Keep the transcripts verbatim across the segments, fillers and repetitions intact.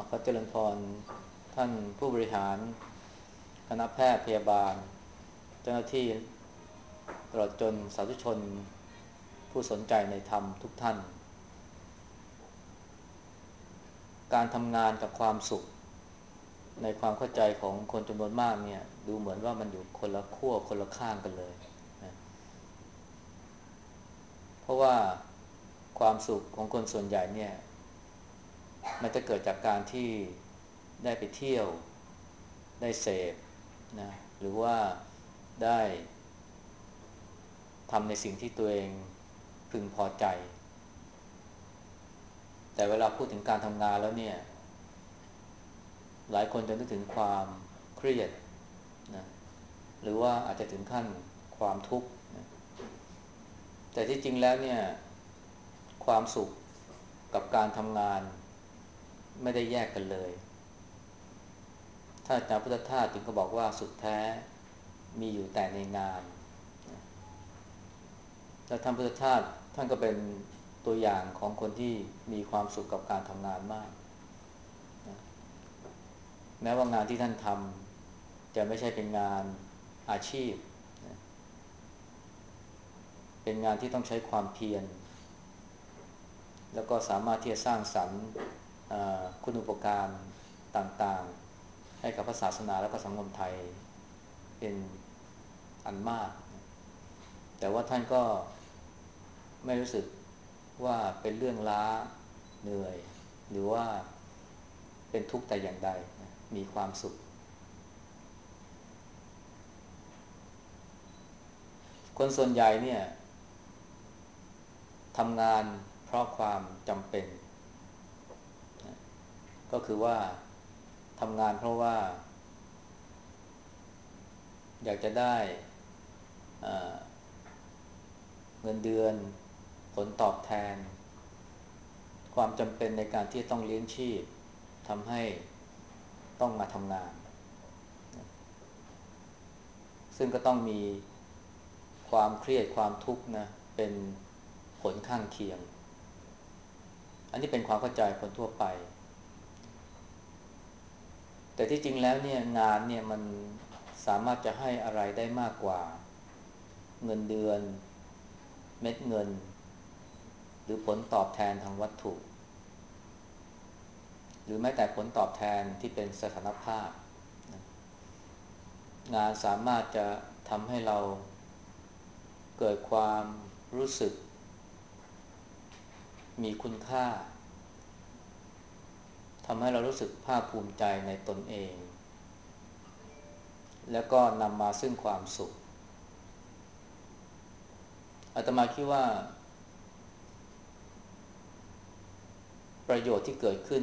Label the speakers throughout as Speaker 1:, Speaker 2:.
Speaker 1: ขอเจริญพรท่านผู้บริหารคณะแพทย์พยาบาลเจ้าหน้าที่ตลอดจนสาธุชนผู้สนใจในธรรมทุกท่านการทำงานกับความสุขในความเข้าใจของคนจำนวนมากเนี่ยดูเหมือนว่ามันอยู่คนละขั้วคนละข้างกันเลยนะเพราะว่าความสุขของคนส่วนใหญ่เนี่ยมันจะเกิดจากการที่ได้ไปเที่ยวได้เสพนะหรือว่าได้ทำในสิ่งที่ตัวเองพึงพอใจแต่เวลาพูดถึงการทำงานแล้วเนี่ยหลายคนจะนึกถึงความเครียดนะหรือว่าอาจจะถึงขั้นความทุกข์นะแต่ที่จริงแล้วเนี่ยความสุขกับการทำงานไม่ได้แยกกันเลยถ้าอาจารย์พุทธทาสถึงก็บอกว่าสุขแท้มีอยู่แต่ในงานและท่านพุทธทาสท่านก็เป็นตัวอย่างของคนที่มีความสุขกับการทำงานมากแม้ว่างานที่ท่านทำจะไม่ใช่เป็นงานอาชีพเป็นงานที่ต้องใช้ความเพียรแล้วก็สามารถที่จะสร้างสรรค์คุณูปการต่างๆให้กับพระศาสนาและก็สังคมไทยเป็นอันมากแต่ว่าท่านก็ไม่รู้สึกว่าเป็นเรื่องล้าเหนื่อยหรือว่าเป็นทุกข์แต่อย่างใดมีความสุขคนส่วนใหญ่เนี่ยทำงานเพราะความจำเป็นก็คือว่าทำงานเพราะว่าอยากจะได้เงินเดือนผลตอบแทนความจำเป็นในการที่ต้องเลี้ยงชีพทำให้ต้องมาทำงานซึ่งก็ต้องมีความเครียดความทุกข์นะเป็นผลข้างเคียงอันนี้เป็นความเข้าใจคนทั่วไปแต่ที่จริงแล้วเนี่ยงานเนี่ยมันสามารถจะให้อะไรได้มากกว่าเงินเดือนเม็ดเงินหรือผลตอบแทนทางวัตถุหรือแม้แต่ผลตอบแทนที่เป็นสถานภาพงานสามารถจะทำให้เราเกิดความรู้สึกมีคุณค่าทำให้เรารู้สึกภาคภูมิใจในตนเองแล้วก็นำมาซึ่งความสุขอาตมาคิดว่าประโยชน์ที่เกิดขึ้น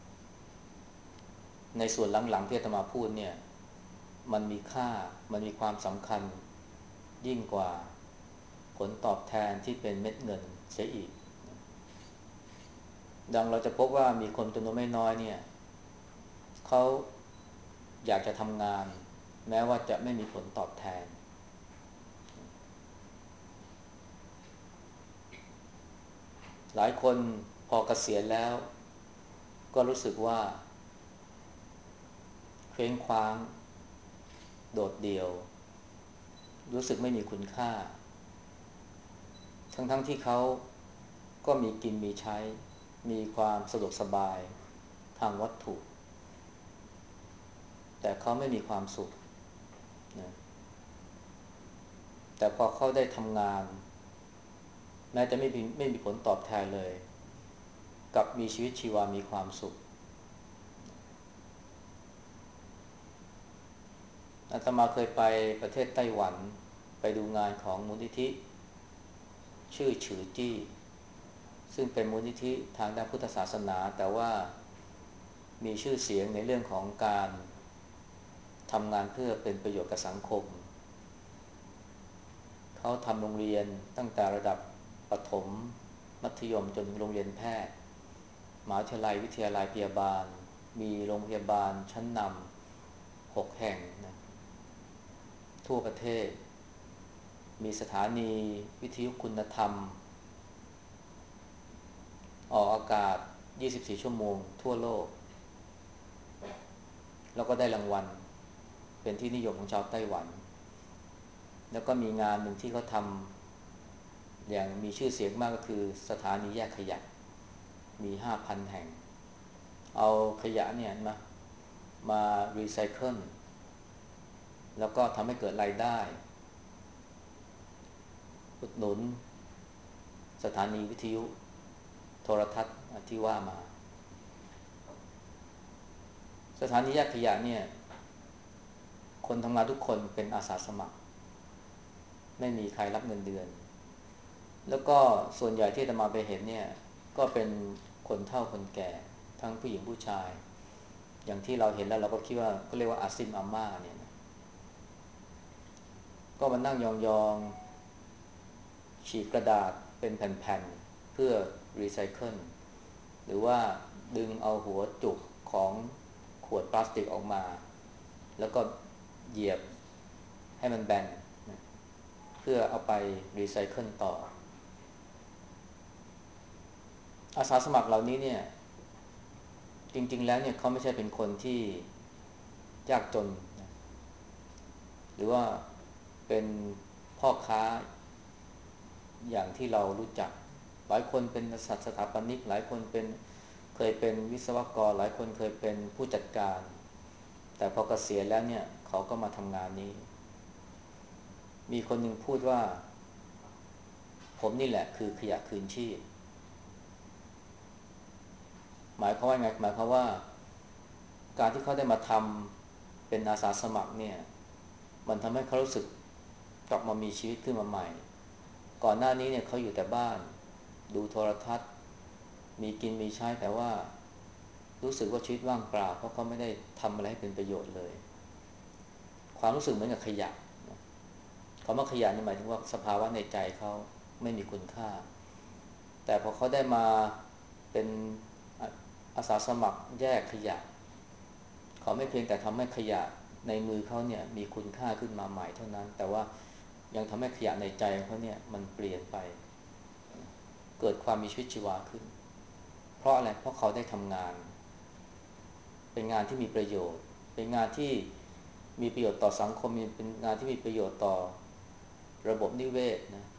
Speaker 1: ในส่วนหลังๆที่อาตมาพูดเนี่ยมันมีค่ามันมีความสำคัญยิ่งกว่าผลตอบแทนที่เป็นเม็ดเงินเสียอีกดังเราจะพบว่ามีคนจำนวนไม่น้อยเนี่ยเขาอยากจะทำงานแม้ว่าจะไม่มีผลตอบแทนหลายคนพอเกษียณแล้วก็รู้สึกว่าเคว้งคว้างโดดเดี่ยวรู้สึกไม่มีคุณค่าทั้งๆทที่เขาก็มีกินมีใช้มีความสะดวกสบายทางวัตถุแต่เขาไม่มีความสุขนะแต่พอเขาได้ทำงานแม้จะไม่มีไม่มีผลตอบแทนเลยกับมีชีวิตชีวามีความสุขอาตมาเคยไปประเทศไต้หวันไปดูงานของมูลนิธิชื่อฉือจี้ซึ่งเป็นมูลนิธิทางด้านพุทธศาสนาแต่ว่ามีชื่อเสียงในเรื่องของการทำงานเพื่อเป็นประโยชน์กับสังคมเขาทำโรงเรียนตั้งแต่ระดับประถมมัธยมจนถึงโรงเรียนแพทย์มหาวิทยาลัยวิทยาลัยพยาบาลมีโรงพยาบาลชั้นนำหกแห่งนะทั่วประเทศมีสถานีวิทยุคุณธรรมออกอากาศยี่สิบสี่ชั่วโมงทั่วโลกแล้วก็ได้รางวัลเป็นที่นิยมของชาวไต้หวันแล้วก็มีงานหนึ่งที่เขาทำอย่างมีชื่อเสียงมากก็คือสถานีแยกขยะมีห้าพันแห่งเอาขยะเนี่ยมามารีไซเคิลแล้วก็ทำให้เกิดรายได้อุดหนุนสถานีวิทยุโทรทัศน์ที่ว่ามาสถานีแยกขยะเนี่ยคนทำงานทุกคนเป็นอาสาสมัครไม่มีใครรับเงินเดือนแล้วก็ส่วนใหญ่ที่อาตมาไปเห็นเนี่ยก็เป็นคนเฒ่าคนแก่ทั้งผู้หญิงผู้ชายอย่างที่เราเห็นแล้วเราก็คิดว่าก็เรียกว่าอาซิมอาม่าเนี่ยนะก็มานั่งยองๆฉีกกระดาษเป็นแผ่นๆเพื่อรีไซเคิลหรือว่าดึงเอาหัวจุกของขวดพลาสติกออกมาแล้วก็เหยียบให้มันแบนนะเพื่อเอาไปรีไซเคิลต่ออาสาสมัครเหล่านี้เนี่ยจริงๆแล้วเนี่ยเขาไม่ใช่เป็นคนที่ยากจนนะหรือว่าเป็นพ่อค้าอย่างที่เรารู้จักหลายคนเป็นสถาปนิกหลายคนเป็นเคยเป็นวิศวกรหลายคนเคยเป็นผู้จัดการแต่พอเกษียณแล้วเนี่ยเขาก็มาทำงานนี้มีคนหนึ่งพูดว่าผมนี่แหละคือขยะคืนชีพหมายความว่าไงหมายความว่าการที่เขาได้มาทำเป็นอาสาสมัครเนี่ยมันทำให้เขารู้สึกกลับมามีชีวิตขึ้นมาใหม่ก่อนหน้านี้เนี่ยเขาอยู่แต่บ้านดูโทรทัศน์มีกินมีใช้แต่ว่ารู้สึกว่าชีวิตว่างเปล่าเพราะเขาไม่ได้ทำอะไรให้เป็นประโยชน์เลยความรู้สึกเหมือนกับขยะคำว่าขยะนี่หมายถึงว่าสภาวะในใจเขาไม่มีคุณค่าแต่พอเขาได้มาเป็นอาสาสมัครแยกขยะเขาไม่เพียงแต่ทำให้ขยะในมือเขาเนี่ยมีคุณค่าขึ้นมาใหม่เท่านั้นแต่ว่ายังทำให้ขยะในใจของเขาเนี่ยมันเปลี่ยนไปเกิดความมีชีวิตชีวาขึ้นเพราะอะไรเพราะเขาได้ทำงานเป็นงานที่มีประโยชน์เป็นงานที่มีประโยชน์ต่อสังคมเป็นงานที่มีประโยชน์ต่อระบบนิเวศนะ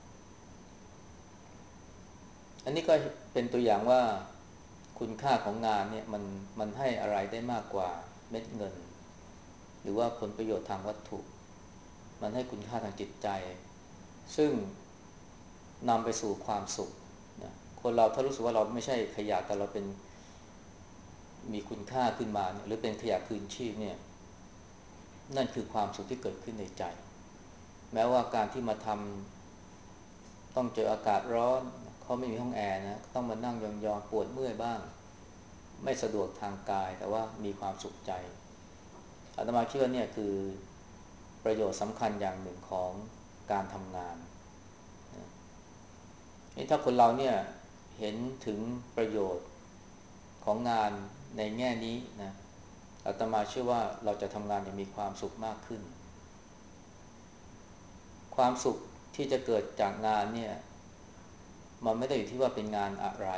Speaker 1: อันนี้ก็เป็นตัวอย่างว่าคุณค่าของงานเนี่ยมันมันให้อะไรได้มากกว่าเม็ดเงินหรือว่าผลประโยชน์ทางวัตถุมันให้คุณค่าทางจิตใจซึ่งนำไปสู่ความสุขนะคนเราถ้ารู้สึกว่าเราไม่ใช่ขยะแต่เราเป็นมีคุณค่าขึ้นมาเนี่ยหรือเป็นขยะคืนชีพเนี่ยนั่นคือความสุขที่เกิดขึ้นในใจแม้ว่าการที่มาทำต้องเจออากาศร้อนเขาไม่มีห้องแอร์นะต้องมานั่งยองๆปวดเมื่อยบ้างไม่สะดวกทางกายแต่ว่ามีความสุขใจอาตมาคิดว่าเนี่ยคือประโยชน์สำคัญอย่างหนึ่งของการทำงานนี่ถ้าคนเราเนี่ยเห็นถึงประโยชน์ของงานในแง่นี้นะอาตมาเชื่อว่าเราจะทำงานอย่างมีความสุขมากขึ้นความสุขที่จะเกิดจากงานเนี่ยมันไม่ได้อยู่ที่ว่าเป็นงานอะไร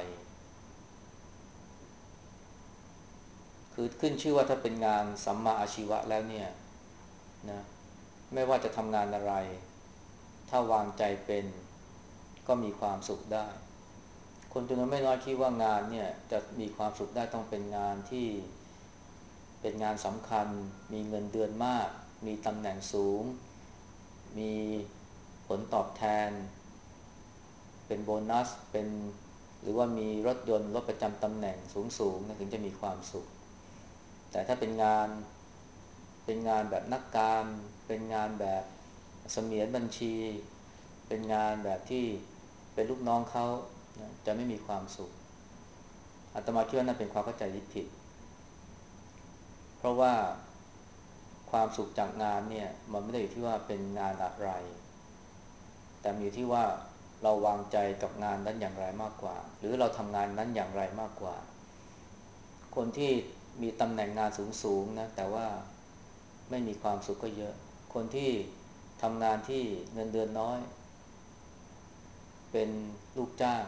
Speaker 1: คือขึ้นชื่อว่าถ้าเป็นงานสัมมาอาชีวะแล้วเนี่ยนะไม่ว่าจะทำงานอะไรถ้าวางใจเป็นก็มีความสุขได้คนจำนวนไม่น้อยคิดว่างานเนี่ยจะมีความสุขได้ต้องเป็นงานที่เป็นงานสำคัญมีเงินเดือนมากมีตำแหน่งสูงมีผลตอบแทนเป็นโบนัสเป็นหรือว่ามีรถยนต์รถประจำตำแหน่งสูงๆนะถึงจะมีความสุขแต่ถ้าเป็นงานเป็นงานแบบนักการเป็นงานแบบเสมียนบัญชีเป็นงานแบบที่เป็นลูกน้องเขานะจะไม่มีความสุขอาตมาคิดว่านั่นเป็นความเข้าใจที่ผิดเพราะว่าความสุขจากงานเนี่ยมันไม่ได้อยู่ที่ว่าเป็นงานอะไรแต่มีที่ว่าเราวางใจกับงานนั้นอย่างไรมากกว่าหรือเราทำงานนั้นอย่างไรมากกว่าคนที่มีตำแหน่งงานสูงๆนะแต่ว่าไม่มีความสุขก็เยอะคนที่ทำงานที่เงินเดือนน้อยเป็นลูกจ้าง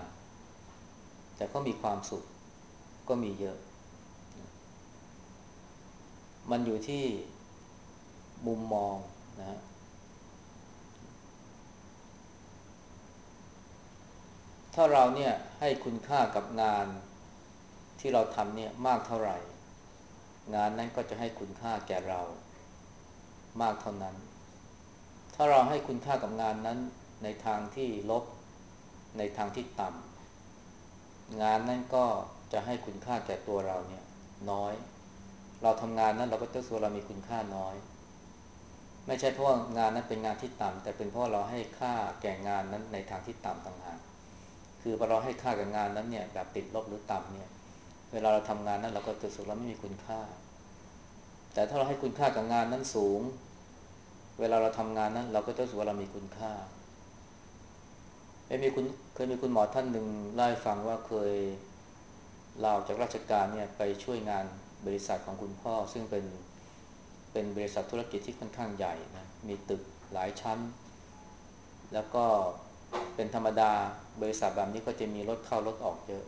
Speaker 1: แต่ก็มีความสุขก็มีเยอะมันอยู่ที่มุมมองนะฮะถ้าเราเนี่ยให้คุณค่ากับงานที่เราทำเนี่ยมากเท่าไหร่งานนั้นก็จะให้คุณค่าแก่เรามากเท่านั้นถ้าเราให้คุณค่ากับงานนั้นในทางที่ลบในทางที่ต่ำงานนั้นก็จะให้คุณค่าแก่ตัวเราเนี่ยน้อยเราทำงานนั้นเราก็จะรู้สึกว่าเรามีคุณค่าน้อยไม่ใช่เพราะว่างานนั้นเป็นงานที่ต่ำแต่เป็นเพราะเราให้ค่าแก่งานนั้นในทางที่ต่ำต่างหากคือพอเราให้ค่ากับงานนั้นเนี่ยแบบติดลบหรือต่ำเนี่ยเวลาเราทำงานนั้นเราก็จะรู้สึกเราไม่มีคุณค่าแต่ถ้าเราให้คุณค่ากับงานนั้นสูงเวลาเราทำงานนั้นเราก็จะรู้สึกว่าเรามีคุณค่าเคยมีคุณเคยมีคุณหมอท่านหนึ่งเล่าให้ฟังว่าเคยลาออกจากราชการเนี่ยไปช่วยงานบริษัทของคุณพ่อซึ่งเป็นเป็นบริษัทธุรกิจที่ค่อนข้างใหญ่นะมีตึกหลายชั้นแล้วก็เป็นธรรมดาบริษัทแบบนี้ก็จะมีรถเข้ารถออกเยอะ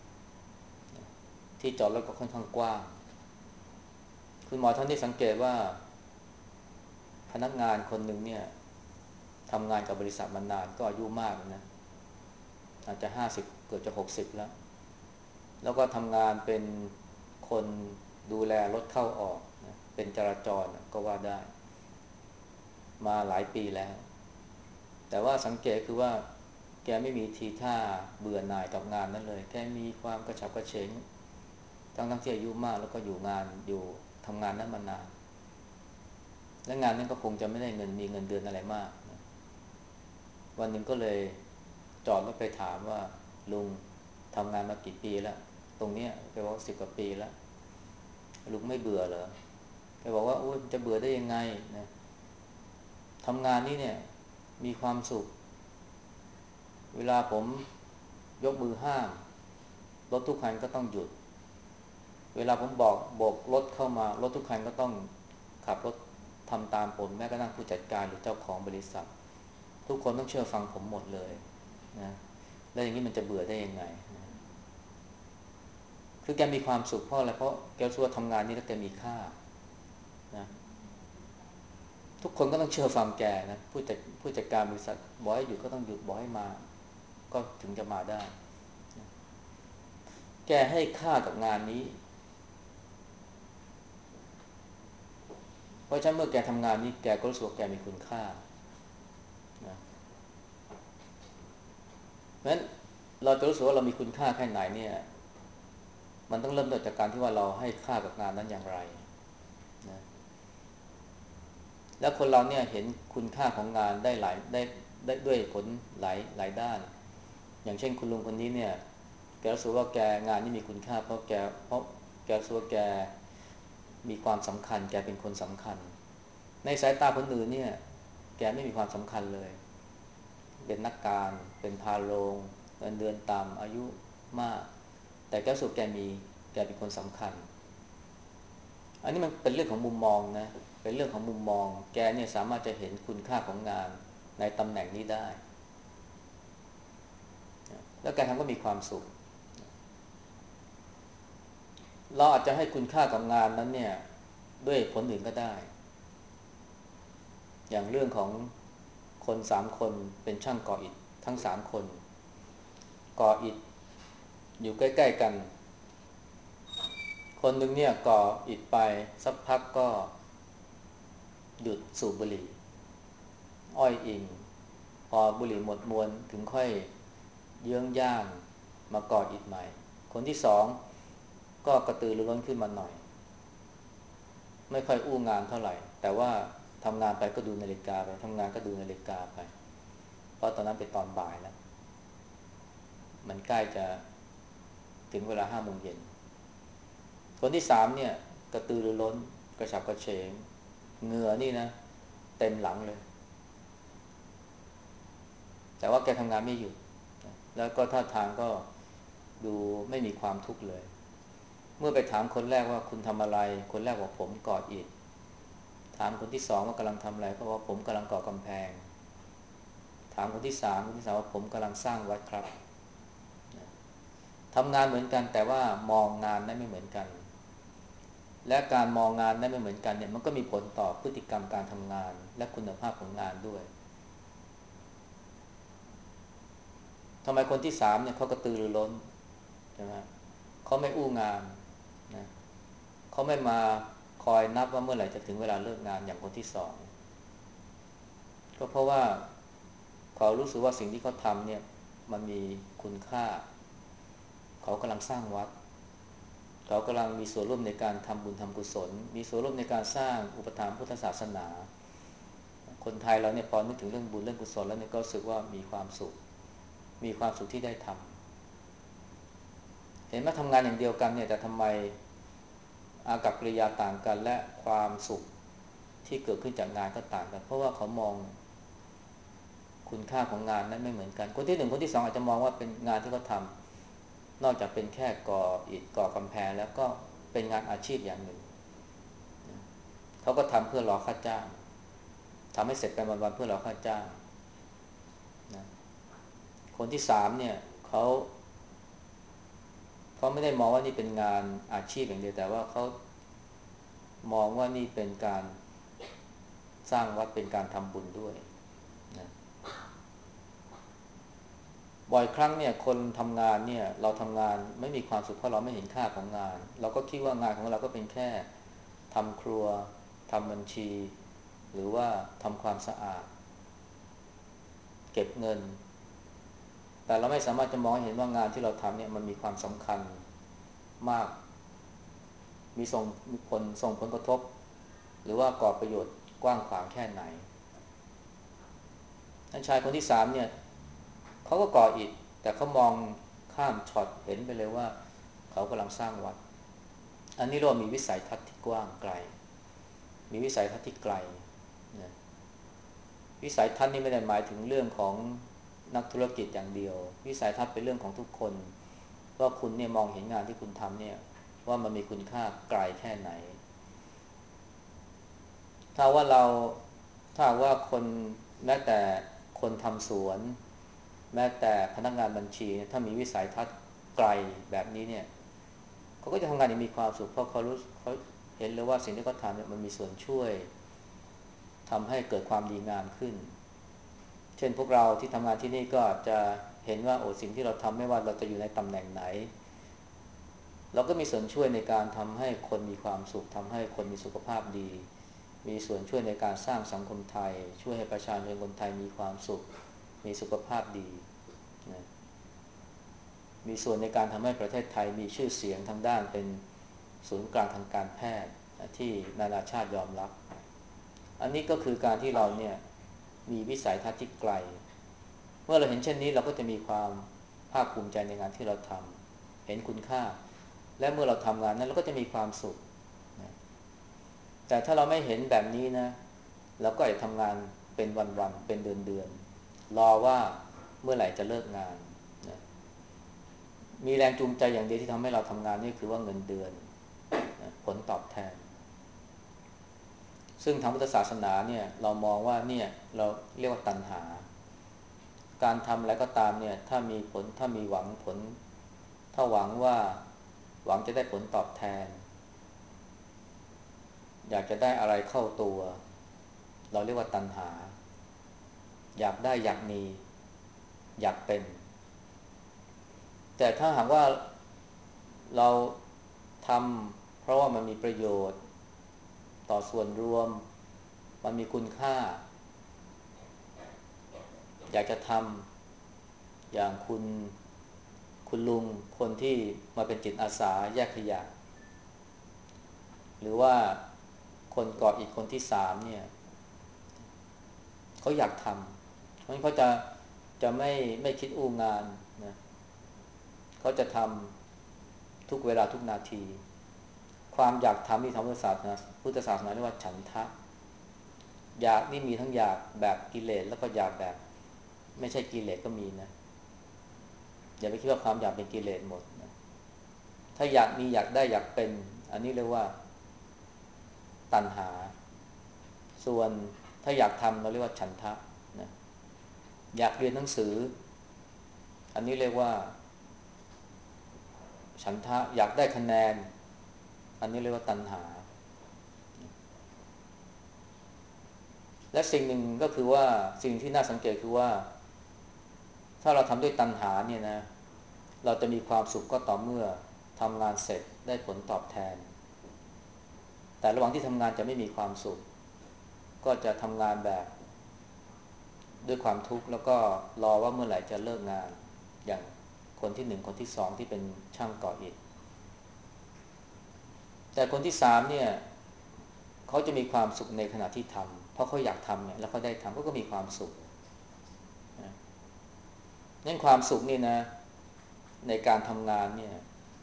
Speaker 1: ที่จอดรถก็ค่อนข้างกว้างคุณหมอท่านนี้สังเกตว่าพนักงานคนหนึ่งเนี่ยทำงานกับบริษัทมานานก็อายุมากนะอาจจะห้าสิบเกือบจะหกสิบแล้วแล้วก็ทำงานเป็นคนดูแลรถเข้าออกนะเป็นจราจรก็ว่าได้มาหลายปีแล้วแต่ว่าสังเกตคือว่าแกไม่มีทีท่าเบื่อหน่ายกับงานนั้นเลยแกมีความกระฉับกระเฉงทั้งทั้งที่อายุมากแล้วก็อยู่งานอยู่ทำงานนั้นมานานและงานนั้นก็คงจะไม่ได้เงินมีเงินเดือนอะไรมากนะวันหนึ่งก็เลยจอดรถไปถามว่าลุงทำงานมากี่ปีแล้วตรงเนี้ยแกบอกสิบกว่าปีแล้วลุงไม่เบื่อเหรอแกบอกว่าโอ้ยจะเบื่อได้ยังไงนะทำงานนี้เนี่ยมีความสุขเวลาผมยกมือห้ามรถทุกคันก็ต้องหยุดเวลาผมบอกโบกรถเข้ามารถทุกคันก็ต้องขับรถทำตามผมแม้กระทั่งผู้จัดการหรือเจ้าของบริษัททุกคนต้องเชื่อฟังผมหมดเลยนะแล้วอย่างนี้มันจะเบื่อได้ยังไงนะคือแกมีความสุขเพราะอะไรเพราะแกรู้ว่าทำงานนี้แล้วแกมีค่านะทุกคนก็ต้องเชื่อฟังแกนะผู้จัดผู้จัดการบริษัทบอกให้หยุดก็ต้องหยุดบอกให้มาก็ถึงจะมาได้นะแกให้ค่ากับงานนี้เพราะฉะนั้นเมื่อแกทำงานนี้แกก็รู้สึกว่าแกมีคุณค่านะเพราะฉะนั้นเราจะรู้สึกว่าเรามีคุณค่าแค่ไหนเนี่ยมันต้องเริ่มต้นจากการที่ว่าเราให้ค่ากับงานนั้นอย่างไรนะแล้วคนเราเนี่ยเห็นคุณค่าของงานได้หลายได้ได้ด้วยผลหลายหลายด้านอย่างเช่นคุณลุงคนนี้เนี่ยแกรู้สึกว่าแกงานนี้มีคุณค่าเพราะแกเพราะแกรู้สึกว่าแกมีความสำคัญแกเป็นคนสำคัญในสายตาคนอื่นเนี่ยแกไม่มีความสำคัญเลยเป็นนักการเป็นพาโรงเงินเดือนต่ำอายุมากแต่แกรู้สึกแกมีแกเป็นคนสำคัญอันนี้มันเป็นเรื่องของมุมมองนะเป็นเรื่องของมุมมองแกเนี่ยสามารถจะเห็นคุณค่าของงานในตำแหน่งนี้ได้แล้วแกทำก็มีความสุขเราอาจจะให้คุณค่ากับงานนั้นเนี่ยด้วยผลอื่นก็ได้อย่างเรื่องของคนสามคนเป็นช่างก่ออิฐทั้งสามคนก่ออิฐอยู่ใกล้ๆกันคนหนึ่งเนี่ยก่ออิฐไปสักพักก็หยุดสูบบุหรี่อ้อยอิงพอบุหรี่หมดมวนถึงค่อยเยื้องย่างมาก่ออิฐใหม่คนที่สองก็กระตือรือร้นขึ้นมาหน่อยไม่ค่อยอู้งานเท่าไหร่แต่ว่าทำงานไปก็ดูนาฬิกาไปทำงานก็ดูนาฬิกาไปเพราะตอนนั้นเป็นตอนบ่ายแล้วมันใกล้จะถึงเวลาห้าโมงเย็นคนที่สามเนี่ยกระตือรือร้นกระฉับกระเฉงเหงื่อนี่นะเต็มหลังเลยแต่ว่าแกทำงานไม่หยุดแล้วก็ท่าทางก็ดูไม่มีความทุกข์เลยเมื่อไปถามคนแรกว่าคุณทำอะไรคนแรกบอกผมก่ออิฐถามคนที่สองว่ากำลังทำอะไรเขาบอกผมกำลังก่อกำแพงถามคนที่สามคนที่สามว่าผมกำลังสร้างวัดครับทำงานเหมือนกันแต่ว่ามองงานนั้นไม่เหมือนกันและการมองงานนั้นไม่เหมือนกันเนี่ยมันก็มีผลต่อพฤติกรรมการทำงานและคุณภาพของงานด้วยทำไมคนที่สามเนี่ยเขากระตือรือร้นใช่ไหมเขาไม่อู้งานนะเขาไม่มาคอยนับว่าเมื่อไหร่จะถึงเวลาเลิกงานอย่างคนที่สองก็เพราะว่าเขารู้สึกว่าสิ่งที่เขาทำเนี่ยมันมีคุณค่าเขากำลังสร้างวัดเขากำลังมีส่วนร่วมในการทำบุญทำกุศลมีส่วนร่วมในการสร้างอุปถัมภ์พุทธศาสนาคนไทยเราเนี่ยพอนึกถึงเรื่องบุญเรื่องกุศลแล้วเนี่ยก็รู้สึกว่ามีความสุขมีความสุขที่ได้ทำเห็นไหมทำงานอย่างเดียวกันเนี่ยแต่ทำไมอากัปกิริยาต่างกันและความสุขที่เกิดขึ้นจากงานก็ต่างกันเพราะว่าเขามองคุณค่าของงานนั้นไม่เหมือนกันคนที่หนึ่งคนที่สองอาจจะมองว่าเป็นงานที่เขาทำนอกจากเป็นแค่ก่ออิฐก่อกำแพงแล้วก็เป็นงานอาชีพอย่างหนึ่งเขาก็ทำเพื่อรอค่าจ้างทำให้เสร็จเป็นวันๆเพื่อรอค่าจ้างนะคนที่สามเนี่ยเขาเขาไม่ได้มองว่านี่เป็นงานอาชีพอย่างเดียวแต่ว่าเขามองว่านี่เป็นการสร้างวัดเป็นการทำบุญด้วยนะบ่อยครั้งเนี่ยคนทำงานเนี่ยเราทำงานไม่มีความสุขเพราะเราไม่เห็นค่าของงานเราก็คิดว่างานของเราก็เป็นแค่ทำครัวทำบัญชีหรือว่าทำความสะอาดเก็บเงินแต่เราไม่สามารถจะมองเห็นว่างานที่เราทำเนี่ยมันมีความสำคัญมากมีส่งมีผลส่งผลกระทบหรือว่าก่อประโยชน์กว้างขวางแค่ไหนท่านชายคนที่สามเนี่ยเขาก็ก่ออิฐแต่เขามองข้ามช็อตเห็นไปเลยว่าเขากำลังสร้างวัดอันนี้เรามีวิสัยทัศน์ที่กว้างไกลมีวิสัยทัศน์ที่ไกลนะวิสัยทัศน์นี่ไม่ได้หมายถึงเรื่องของนักธุรกิจอย่างเดียววิสัยทัศน์เป็นเรื่องของทุกคนว่าคุณเนี่ยมองเห็นงานที่คุณทำเนี่ยว่ามันมีคุณค่าไกลแค่ไหนถ้าว่าเราถ้าว่าคนแม้แต่คนทำสวนแม้แต่พนักงานบัญชีถ้ามีวิสัยทัศน์ไกลแบบนี้เนี่ยเขาก็จะทำงานอย่างมีความสุขเพราะเขารู้เขาเห็นเลยว่าสิ่งที่เขาทำเนี่ยมันมีส่วนช่วยทำให้เกิดความดีงามขึ้นเช่นพวกเราที่ทำงานที่นี่ก็อาจจะเห็นว่าโอ้สิ่งที่เราทำไม่ว่าเราจะอยู่ในตำแหน่งไหนเราก็มีส่วนช่วยในการทำให้คนมีความสุขทำให้คนมีสุขภาพดีมีส่วนช่วยในการสร้างสังคมไทยช่วยให้ประชาชนคนไทยมีความสุขมีสุขภาพดีนะมีส่วนในการทำให้ประเทศไทยมีชื่อเสียงทางด้านเป็นศูนย์กลางทางการแพทย์ที่นานาชาติยอมรับอันนี้ก็คือการที่เราเนี่ยมีวิสัยทัศน์ที่ไกลเมื่อเราเห็นเช่นนี้เราก็จะมีความภาคภูมิใจในงานที่เราทำเห็นคุณค่าและเมื่อเราทำงานนั้นเราก็จะมีความสุขนะแต่ถ้าเราไม่เห็นแบบนี้นะเราก็จะทำงานเป็นวันๆเป็นเดือนๆรอว่าเมื่อไหร่จะเลิกงานนะมีแรงจูงใจอย่างเดียวที่ทำให้เราทำงานนี่คือว่าเงินเดือนนะผลตอบแทนซึ่งทางพุทธศาสนาเนี่ยเรามองว่าเนี่ยเราเรียกว่าตัณหาการทำอะไรก็ตามเนี่ยถ้ามีผลถ้ามีหวังผลถ้าหวังว่าหวังจะได้ผลตอบแทนอยากจะได้อะไรเข้าตัวเราเรียกว่าตัณหาอยากได้อยากมีอยากเป็นแต่ถ้าหากว่าเราทำเพราะว่ามันมีประโยชน์ต่อส่วนรวมมันมีคุณค่าอยากจะทำอย่างคุณคุณลุงคนที่มาเป็นจิตอาสาแยกขยะหรือว่าคนก่ออีกคนที่สามเนี่ยเขาอยากทำเพราะฉะนั้นเขาจะจะไม่ไม่คิดอู้งานนะเขาจะทำทุกเวลาทุกนาทีความอยากทำที่ทำพุทธศาสนาพุทธศาสนาเรียกว่าฉันทะอยากนี่มีทั้งอยากแบบกิเลสแล้วก็อยากแบบไม่ใช่กิเลสก็มีนะอย่าไปคิดว่าความอยากเป็นกิเลสหมดนะถ้าอยากมีอยากได้อยากเป็นอันนี้เรียกว่าตัณหาส่วนถ้าอยากทำเราเรียกว่าฉันทะนะอยากเรียนหนังสืออันนี้เรียกว่าฉันทะอยากได้คะแนนอันนี้เรียกว่าตัณหาและสิ่งหนึ่งก็คือว่าสิ่งที่น่าสังเกตคือว่าถ้าเราทำด้วยตัณหาเนี่ยนะเราจะมีความสุขก็ต่อเมื่อทำงานเสร็จได้ผลตอบแทนแต่ระหว่างที่ทำงานจะไม่มีความสุขก็จะทำงานแบบด้วยความทุกข์แล้วก็รอว่าเมื่อไหร่จะเลิกงานอย่างคนที่หนึ่งคนที่สองที่เป็นช่างก่ออิฐแต่คนที่สามเนี่ยเขาจะมีความสุขในขณะที่ทำเพราะเขาอยากทำเนี่ยแล้วเขาได้ทำเขาก็มีความสุขนั่นความสุขนี่นะในการทำงานเนี่ย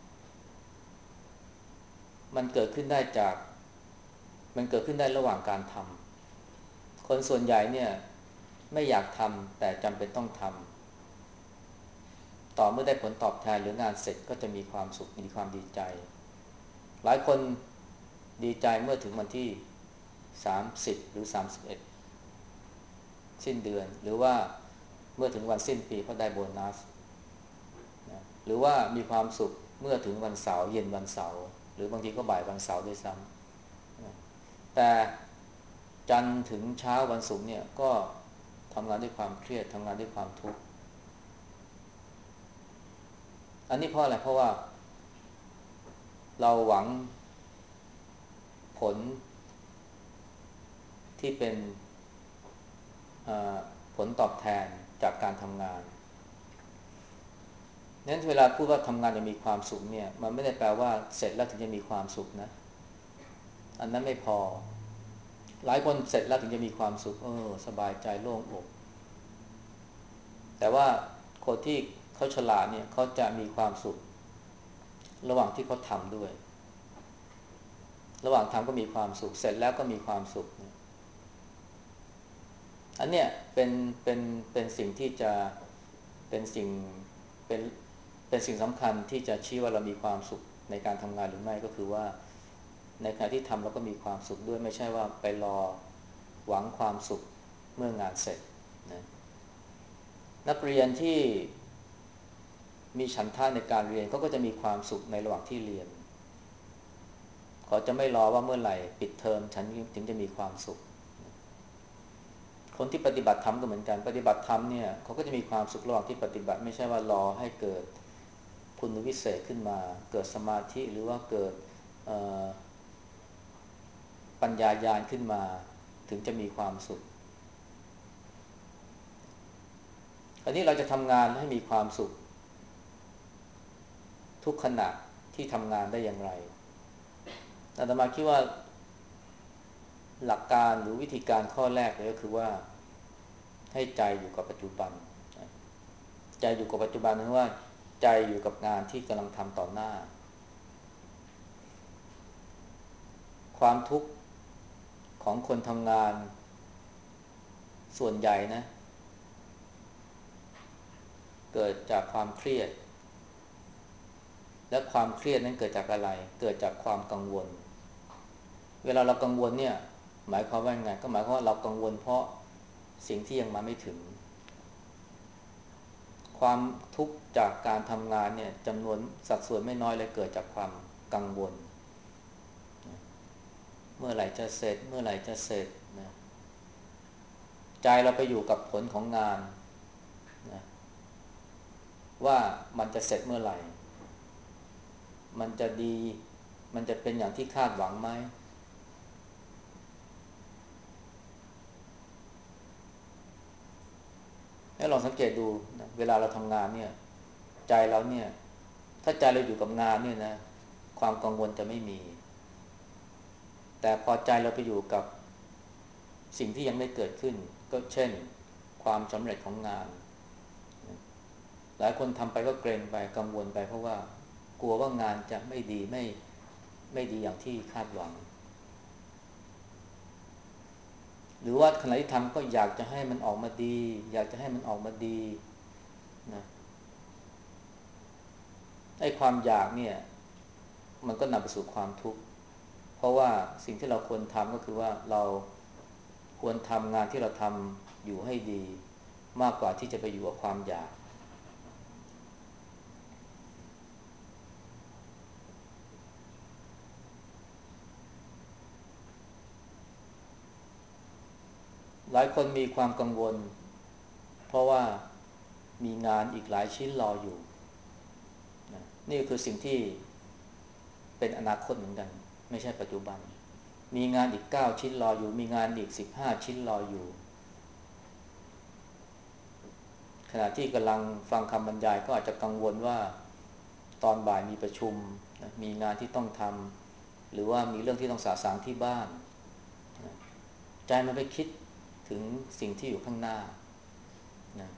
Speaker 1: มันเกิดขึ้นได้จากมันเกิดขึ้นได้ระหว่างการทำคนส่วนใหญ่เนี่ยไม่อยากทำแต่จำเป็นต้องทำต่อเมื่อได้ผลตอบแทนหรืองานเสร็จก็จะมีความสุขมีความดีใจหลายคนดีใจเมื่อถึงวันที่สามสิบหรือสามสิบเอ็ดสิ้นเดือนหรือว่าเมื่อถึงวันสิ้นปีเขาได้โบนัสนะหรือว่ามีความสุขเมื่อถึงวันเสาร์เย็นวันเสาร์หรือบางทีก็บ่ายวันเสาร์ด้วยซ้ำนะแต่จันทร์ถึงเช้าวันศุกร์เนี่ยก็ทำงานด้วยความเครียดทำงานด้วยความทุกข์อันนี้เพราะอะไรเพราะว่าเราหวังผลที่เป็นผลตอบแทนจากการทำงานนั้นเวลาพูดว่าทำงานจะมีความสุขเนี่ยมันไม่ได้แปลว่าเสร็จแล้วถึงจะมีความสุขนะอันนั้นไม่พอหลายคนเสร็จแล้วถึงจะมีความสุขเออสบายใจโล่งอกแต่ว่าคนที่เขาฉลาดเนี่ยเขาจะมีความสุขระหว่างที่เขาทำด้วยระหว่างทำก็มีความสุขเสร็จแล้วก็มีความสุขอันเนี้ยเป็นเป็นเป็นสิ่งที่จะเป็นสิ่งเป็นเป็นสิ่งสำคัญที่จะชี้ว่าเรามีความสุขในการทำงานหรือไม่ก็คือว่าในขณะที่ทำเราก็มีความสุขด้วยไม่ใช่ว่าไปรอหวังความสุขเมื่องานเสร็จนะนักเรียนที่มีฉันทะในการเรียนเขาก็จะมีความสุขในระหว่างที่เรียนเขาจะไม่รอว่าเมื่อไหร่ปิดเทอมฉันถึงจะมีความสุขคนที่ปฏิบัติธรรมก็เหมือนกันปฏิบัติธรรมเนี่ยเขาก็จะมีความสุขระหว่างที่ปฏิบัติไม่ใช่ว่ารอให้เกิดคุณวิเศษขึ้นมาเกิดสมาธิหรือว่าเกิดปัญญาญาณขึ้นมาถึงจะมีความสุขคราวนี้เราจะทำงานให้มีความสุขทุกขณะที่ทำงานได้อย่างไรอาตมาคิดว่าหลักการหรือวิธีการข้อแรกเลยก็คือว่าให้ใจอยู่กับปัจจุบันใจอยู่กับปัจจุบันคือว่าใจอยู่กับงานที่กำลังทำต่อหน้าความทุกข์ของคนทำงานส่วนใหญ่นะเกิดจากความเครียดและความเครียดนั้นเกิดจากอะไรเกิดจากความกังวลเวลาเรากังวลเนี่ยหมายความว่าไงก็หมายความว่าเรากังวลเพราะสิ่งที่ยังมาไม่ถึงความทุกข์จากการทำงานเนี่ยจำนวนสัดส่วนไม่น้อยเลยเกิดจากความกังวลเมื่อไหร่จะเสร็จเมื่อไหร่จะเสร็จนะใจเราไปอยู่กับผลของงานนะว่ามันจะเสร็จเมื่อไหร่มันจะดีมันจะเป็นอย่างที่คาดหวังไหมแล้วลองสังเกตดูนะเวลาเราทำงานเนี่ยใจเราเนี่ยถ้าใจเราอยู่กับงานเนี่ยนะความกังวลจะไม่มีแต่พอใจเราไปอยู่กับสิ่งที่ยังไม่เกิดขึ้นก็เช่นความสำเร็จของงานหลายคนทำไปก็เกรงไปกังวลไปเพราะว่ากลัวว่างานจะไม่ดีไม่ไม่ดีอย่างที่คาดหวังหรือว่าขณะที่ทำก็อยากจะให้มันออกมาดีอยากจะให้มันออกมาดีนะไอ้ความอยากเนี่ยมันก็นำไปสู่ความทุกข์เพราะว่าสิ่งที่เราควรทำก็คือว่าเราควรทำงานที่เราทำอยู่ให้ดีมากกว่าที่จะไปอยู่กับความอยากลายคนมีความกังวลเพราะว่ามีงานอีกหลายชิ้นรออยู่นะนี่คือสิ่งที่เป็นอนาคตเหมือนกันไม่ใช่ปัจจุบันมีงานอีกเก้าชิ้นรออยู่มีงานอีกสิบห้าชิ้นรออยู่ขณะที่กำลังฟังคำบรรยายก็อาจจะกังวลว่าตอนบ่ายมีประชุมนะมีงานที่ต้องทำหรือว่ามีเรื่องที่ต้องสะสางที่บ้านนะใจมันไปคิดถึงสิ่งที่อยู่ข้างหน้านะ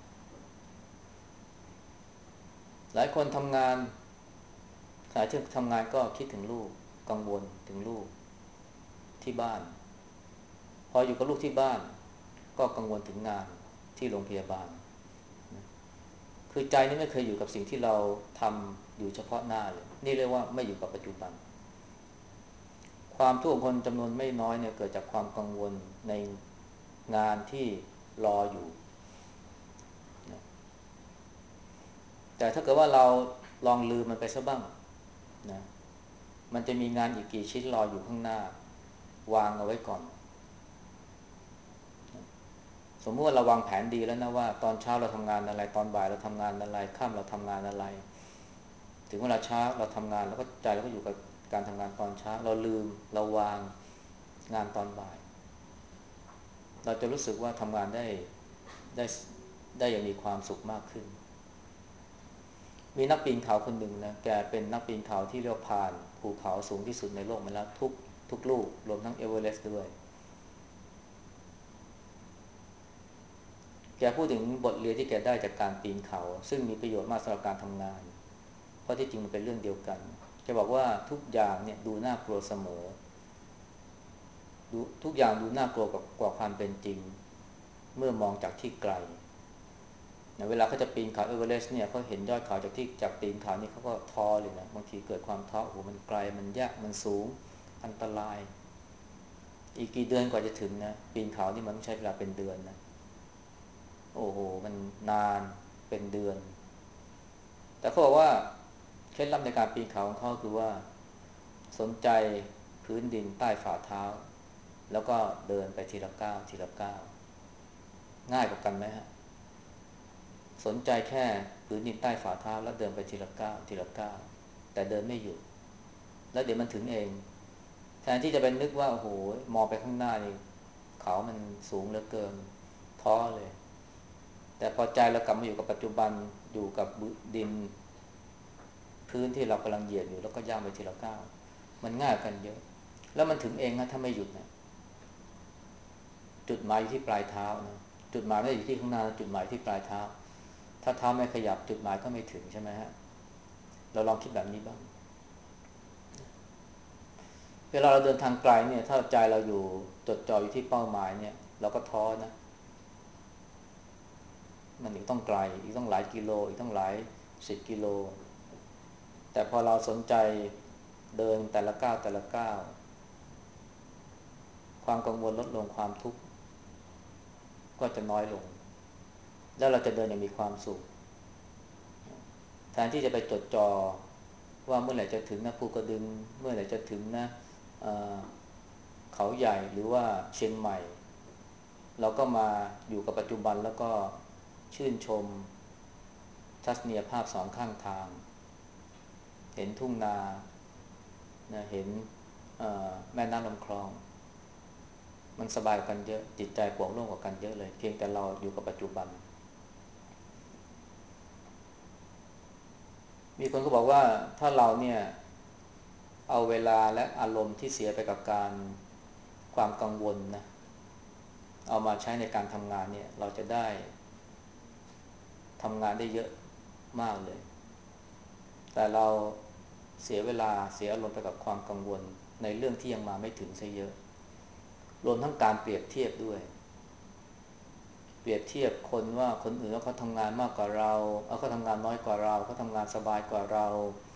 Speaker 1: หลายคนทำงานขณะที่ทำงานก็คิดถึงลูกกังวลถึงลูกที่บ้านพออยู่กับลูกที่บ้านก็กังวลถึงงานที่โรงพยาบาลนะคือใจนี่ไม่เคยอยู่กับสิ่งที่เราทำอยู่เฉพาะหน้าเลยนี่เรียกว่าไม่อยู่กับปัจจุบันความทุกข์ของคนจำนวนไม่น้อยเนี่ยเกิดจากความกังวลในงานที่รออยู่นะแต่ถ้าเกิดว่าเราลองลืมมันไปซะบ้างนะมันจะมีงานอีกกี่ชิ้นรออยู่ข้างหน้าวางเอาไว้ก่อนสมมติว่าเราวางแผนดีแล้วนะว่าตอนเช้าเราทำงานอะไรตอนบ่ายเราทำงานอะไรค่ำเราทำงานอะไรถึงเวลาเช้าเราทำงานแล้วก็ใจเราก็อยู่กับการทำงานตอนเช้าเราลืมเราวางงานตอนบ่ายเราจะรู้สึกว่าทำงานได้ได้ได้อย่างมีความสุขมากขึ้นมีนักปีนเขาคนหนึ่งนะแกเป็นนักปีนเขาที่เรียกผ่านภูเขาสูงที่สุดในโลกมาแล้วทุกทุกลูกรวมทั้งเอเวอเรสต์ด้วยแกพูดถึงบทเรียนที่แกได้จากการปีนเขาซึ่งมีประโยชน์มากสำหรับการทำงานเพราะที่จริงมันเป็นเรื่องเดียวกันแกบอกว่าทุกอย่างเนี่ยดูน่ากลัวเสมอดูทุกอย่างดูน่ากลัวกว่ากว่าความเป็นจริงเมื่อมองจากที่ไกลเวลาเขาจะปีนเขาเอเวอเรสต์เนี่ยเขาเห็นยอดเขาจากที่จากปีนเขานี่เขาก็ท้อเลยนะบางทีเกิดความท้อโอ้โหมันไกลมันยากมันสูงอันตรายอีกกี่เดือนกว่าจะถึงนะปีนเขานี่มันต้องใช้เวลาเป็นเดือนนะโอ้โหมันนานเป็นเดือนแต่เขาบอกว่าเคล็ดลับในการปีนเขาของเขาคือว่าสนใจพื้นดินใต้ฝ่าเท้าแล้วก็เดินไปทีละก้าวทีละก้าวง่ายกว่ากันไหมฮะสนใจแค่พื้นดินใต้ฝ่าเท้าแล้วเดินไปทีละก้าวทีละก้าวแต่เดินไม่หยุดแล้วเดี๋ยวมันถึงเองแทนที่จะเป็นนึกว่าโอ้โหมองไปข้างหน้านี่เขามันสูงเหลือเกินท้อเลยแต่พอใจเรากลับมาอยู่กับปัจจุบันอยู่กับดินพื้นที่เรากำลังเหยียบอยู่แล้วก็ย่างไปทีละก้าวมันง่ายกันเยอะแล้วมันถึงเองนะถ้าไม่หยุดนะจุดหมายอยู่ที่ปลายเท้านะจุดหมายไม่ได้อยู่ที่ข้างหน้าจุดหมายที่ปลายเท้าถ้าเท้าไม่ขยับจุดหมายก็ไม่ถึงใช่ไหมฮะเราลองคิดแบบนี้บ้างเวลาเราเดินทางไกลเนี่ยถ้าใจเราอยู่จดจ่ออยู่ที่เป้าหมายเนี่ยเราก็ท้อนะมันอีกต้องไกลอีกต้องหลายกิโลอีกต้องหลายสิบกิโลแต่พอเราสนใจเดินแต่ละก้าวแต่ละก้าวความกังวลลดลงความทุกข์ก็จะน้อยลงแล้วเราจะเดินอย่างมีความสุขแทนที่จะไปจดจ่อว่าเมื่อไหร่จะถึงนะภูกระดึงเมื่อไหร่จะถึงนะเอ่อเขาใหญ่หรือว่าเชียงใหม่เราก็มาอยู่กับปัจจุบันแล้วก็ชื่นชมทัศนียภาพสองข้างทางเห็นทุ่งนานะเห็นแม่น้ำลำคลองมันสบายกว่ากันเยอะจิตใจโปร่งโล่งกว่ากันเยอะเลยเพียงแต่เราอยู่กับปัจจุบันมีคนก็บอกว่าถ้าเราเนี่ยเอาเวลาและอารมณ์ที่เสียไปกับการความกังวลนะเอามาใช้ในการทำงานเนี่ยเราจะได้ทำงานได้เยอะมากเลยแต่เราเสียเวลาเสียอารมณ์ไปกับความกังวลในเรื่องที่ยังมาไม่ถึงซะเยอะรวมทั้งการเปรียบเทียบด้วยเปรียบเทียบคนว่าคนอื่นว่าเขาทำงานมากกว่าเราเขาทำงานน้อยกว่าเราเขาทำงานสบายกว่าเรา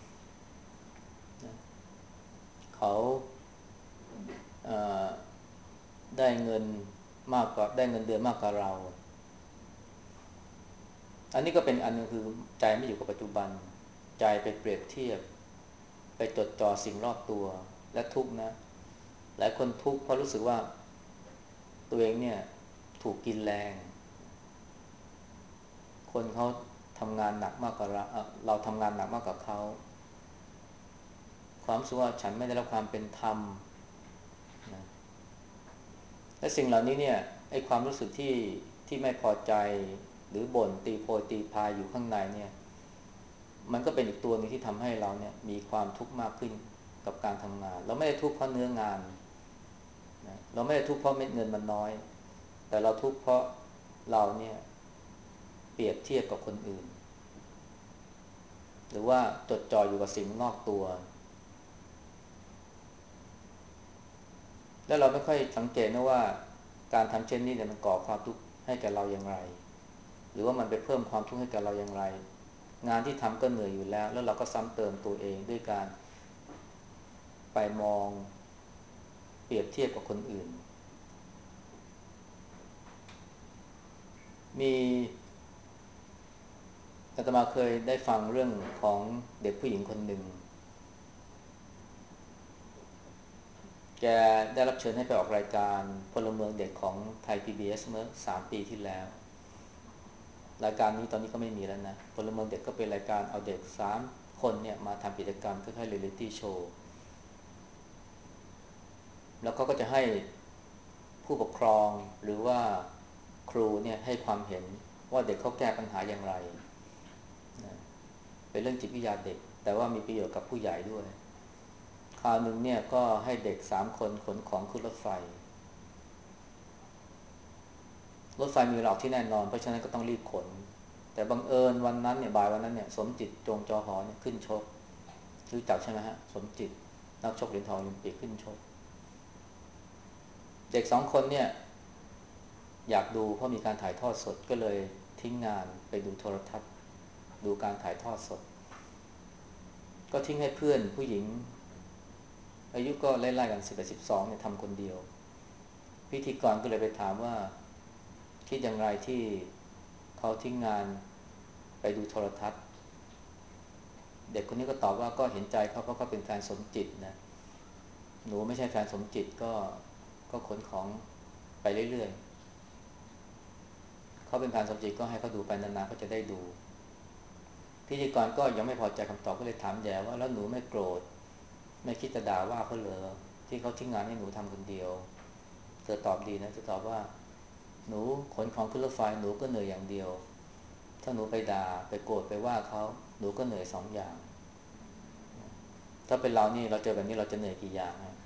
Speaker 1: เขาเได้เงินมากกว่าได้เงินเดือนมากกว่าเราอันนี้ก็เป็นอันนึงคือใจไม่อยู่กับปัจจุบันใจไปเปรียบเทียบไปจดจ่อสิ่งรอบตัวและทุกข์นะหลายคนทุกข์เพราะรู้สึกว่าตัวเองเนี่ยถูกกินแรงคนเขาทำงานหนักมากกว่าเราเอ่อเราทำงานหนักมากกว่าเขาความรู้สึกว่าฉันไม่ได้รับความเป็นธรรมนะและสิ่งเหล่านี้เนี่ยไอ้ความรู้สึกที่ที่ไม่พอใจหรือบ่นตีโพยตีพายอยู่ข้างในเนี่ยมันก็เป็นอีกตัวหนึงที่ทำให้เราเนี่ยมีความทุกข์มากขึ้นกับการทำงานเราไม่ได้ทุกข์เพราะเนื้องานนะเราไม่ได้ทุกข์เพราะเม็ดเงินมันน้อยแต่เราทุกข์เพราะเราเนี่ยเปรียบเทียบกับคนอื่นหรือว่าจดจ่ออยู่กับสิ่งนอกตัวแล้วเราไม่ค่อยสังเกตนะว่าการทำเช่นนี้เนี่ยมันก่อความทุกข์ให้แก่เราอย่างไรหรือว่ามันไปเพิ่มความทุกข์ให้แก่เราอย่างไรงานที่ทำก็เหนื่อยอยู่แล้วแล้วเราก็ซ้ำเติมตัวเองด้วยการไปมองเปรียบเทียบกับคนอื่นมีอาตมาเคยได้ฟังเรื่องของเด็กผู้หญิงคนหนึ่งแกได้รับเชิญให้ไปออกรายการพลเมืองเด็กของไทย พี บี เอส เอสเมื่อสามปีที่แล้วรายการนี้ตอนนี้ก็ไม่มีแล้วนะพลเมืองเด็กก็เป็นรายการเอาเด็กสามคนเนี่ยมาทำกิจกรรมคล้ายๆเรียลลิตี้โชว์แล้วเขาก็จะให้ผู้ปกครองหรือว่าครูเนี่ยให้ความเห็นว่าเด็กเขาแก้ปัญหาอย่างไรนะเป็นเรื่องจิตวิทยาเด็กแต่ว่ามีประโยชน์กับผู้ใหญ่ด้วยคราวหนึ่งเนี่ยก็ให้เด็กสามคนขนของขึ้นรถไฟรถไฟมีรอบที่แน่นอนเพราะฉะนั้นก็ต้องรีบขนแต่บังเอิญวันนั้นเนี่ยบ่ายวันนั้นเนี่ยสมจิตจงจอหอเนี่ยขึ้นชกรู้จักใช่ไหมฮะสมจิตนักชกเหรียญทองโอลิมปิกขึ้นชกเด็กสองคนเนี่ยอยากดูเพราะมีการถ่ายทอดสดก็เลยทิ้งงานไปดูโทรทัศน์ดูการถ่ายทอดสดก็ทิ้งให้เพื่อนผู้หญิงอายุก็ไล่ๆกันสิบเอ็ดสิบสองเนี่ยทำคนเดียวพิธีกรก็เลยไปถามว่าคิดอย่างไรที่เขาทิ้งงานไปดูโทรทัศน์เด็กคนนี้ก็ตอบว่าก็เห็นใจเขาเพราะเขาเป็นแฟนสมจิตนะหนูไม่ใช่แฟนสมจิตก็ก็ขนของไปเรื่อยๆเขาเป็นแฟนสมจิตก็ให้เขาดูไปนานๆเขาจะได้ดูพิธีกรก็ยังไม่พอใจคำตอบก็เลยถามแย่ว่าแล้วหนูไม่โกรธไม่คิดจะด่าว่าเขาเหรอที่เขาทิ้งงานให้หนูทำคนเดียวเธอตอบดีนะเธอตอบว่าหนูขนของขึ้นรถไฟหนูก็เหนื่อยอย่างเดียวถ้าหนูไปด่าไปโกรธไปว่าเขาหนูก็เหนื่อยสองอย่างถ้าเป็นเรานี่เราเจอแบบนี้เราจะเหนื่อยกี่อย่างนะ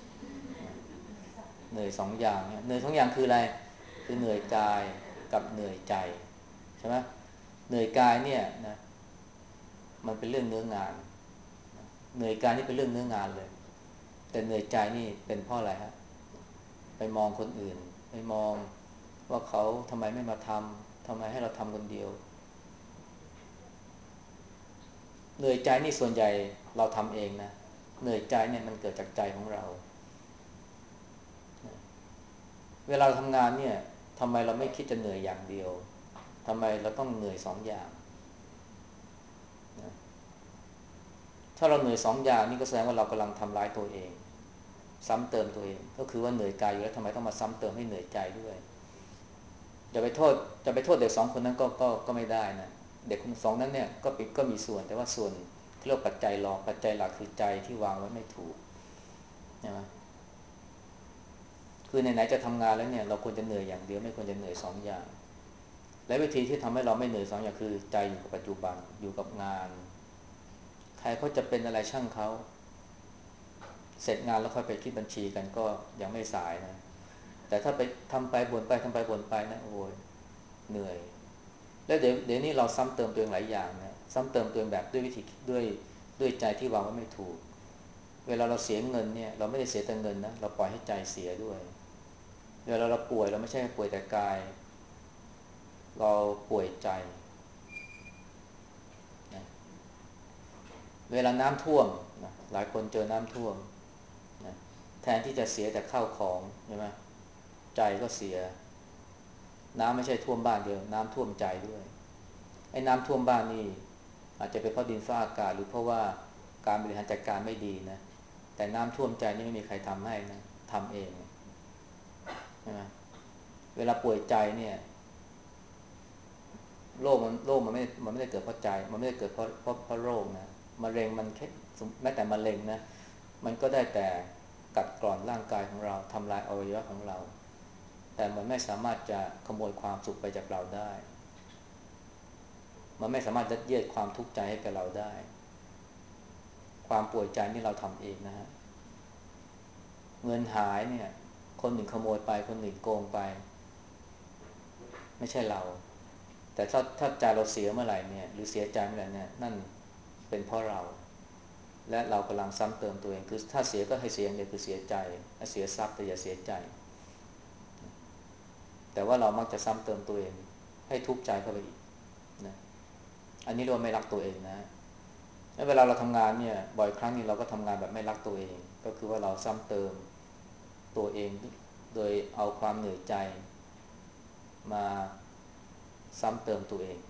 Speaker 1: เหนื่อยสองอย่างเนี่ยเหนื่อยสองอย่างคืออะไรคือเหนื่อยกายกับเหนื่อยใจใช่ไหมเหนื่อยกายเนี่ยนะมันเป็นเรื่องเนื้องานเหนื่อยกายนี่เป็นเรื่องเนื้องานเลยแต่เหนื่อยใจนี่เป็นเพราะอะไรฮะไปมองคนอื่นไปมองว่าเขาทำไมไม่มาทำทำไมให้เราทำคนเดียวเหนื่อยใจนี่ส่วนใหญ่เราทำเองนะเหนื่อยใจเนี่ยมันเกิดจากใจของเราเวลาเราทำงานเนี่ยทำไมเราไม่คิดจะเหนื่อยอย่างเดียวทำไมเราต้องเหนื่อยสองอย่างนะถ้าเราเหนื่อยสองอย่างนี่ก็แสดงว่าเรากำลังทำร้ายตัวเองซ้ำเติมตัวเองก็คือว่าเหนื่อยกายอยู่แล้วทำไมต้องมาซ้ำเติมให้เหนื่อยใจด้วยจะไปโทษจะไปโทษเด็กสองคนนั้นก็ก็ก็ไม่ได้นะเด็กคนสองนั้นเนี่ยก็เป็นก็มีส่วนแต่ว่าส่วนที่เรียกปัจจัยรองปัจจัยหลักคือใจที่วางไว้ไม่ถูกใช่ไหมคือไหนๆจะทำงานแล้วเนี่ยเราควรจะเหนื่อยอย่างเดียวไม่ควรจะเหนื่อยสองอย่างและวิธีที่ทำให้เราไม่เหนื่อยสองอย่างคือใจอยู่กับปัจจุบันอยู่กับงานใครเขาจะเป็นอะไรช่างเขาเสร็จงานแล้วค่อยไปคิดบัญชีกันก็ยังไม่สายนะแต่ถ้าไปทำไปบ่นไปทำไปบ่นไปนะโอ้ยเหนื่อยแล้วเดี๋ยวเดี๋ยวนี้เราซ้ำเติมตัวเองหลายอย่างนะซ้ำเติมตัวเองแบบด้วยวิธีด้วยด้วยใจที่วางไว้ไม่ถูกเวลาเราเสียเงินเนี่ยเราไม่ได้เสียแต่เงินนะเราปล่อยให้ใจเสียด้วยเวลาเราป่วยเราไม่ใช่ป่วยแต่กายเราป่วยใจนะเวลาน้ำท่วมนะหลายคนเจอน้ำท่วมนะแทนที่จะเสียแต่ข้าวของใช่ไหมใจก็เสียน้ำไม่ใช่ท่วมบ้านเดียวน้ำท่วมใจด้วยไอ้น้ำท่วมบ้านนี่อาจจะเป็นเพราะดินฟ้าอากาศหรือเพราะว่าการบริหารจัดการไม่ดีนะแต่น้ำท่วมใจนี่ไม่มีใครทำให้นะทำเองใช่ไหมเวลาป่วยใจเนี่ยโรคมันโรคมันไม่มันไม่ได้เกิดเพราะใจมันไม่ได้เกิดเพราะเพราะเพราะโรคนะมะเร็งมันแค่แม้แต่มะเร็งนะมันก็ได้แต่กัดกร่อนร่างกายของเราทำลายอวัยวะของเราแต่มันไม่สามารถจะขโมยความสุขไปจากเราได้มันไม่สามารถยัดเยียดความทุกข์ใจให้กับเราได้ความป่วยใจนี่เราทำเองนะฮะเงินหายเนี่ยคนหนึ่งขโมยไปคนหนึ่งโกงไปไม่ใช่เราแต่ถ้าถ้าใจเราเสียเมื่อไหร่เนี่ยหรือเสียใจเมื่อไหร่เนี่ยนั่นเป็นเพราะเราและเรากำลังซ้ำเติมตัวเองคือถ้าเสียก็ให้เสียอย่างเดียวคือเสียใจเสียทรัพย์แต่อย่าเสียใจแต่ว่าเรามักจะซ้ำเติมตัวเองให้ทุกข์ใจเข้าไปอีกนะอันนี้เรียกว่าไม่รักตัวเองนะแล้วเวลาเราทำงานเนี่ยบ่อยครั้งนี่เราก็ทำงานแบบไม่รักตัวเองก็คือว่าเราซ้ำเติมตัวเองโดยเอาความเหนื่อยใจมาซ้ำเติมตัวเอง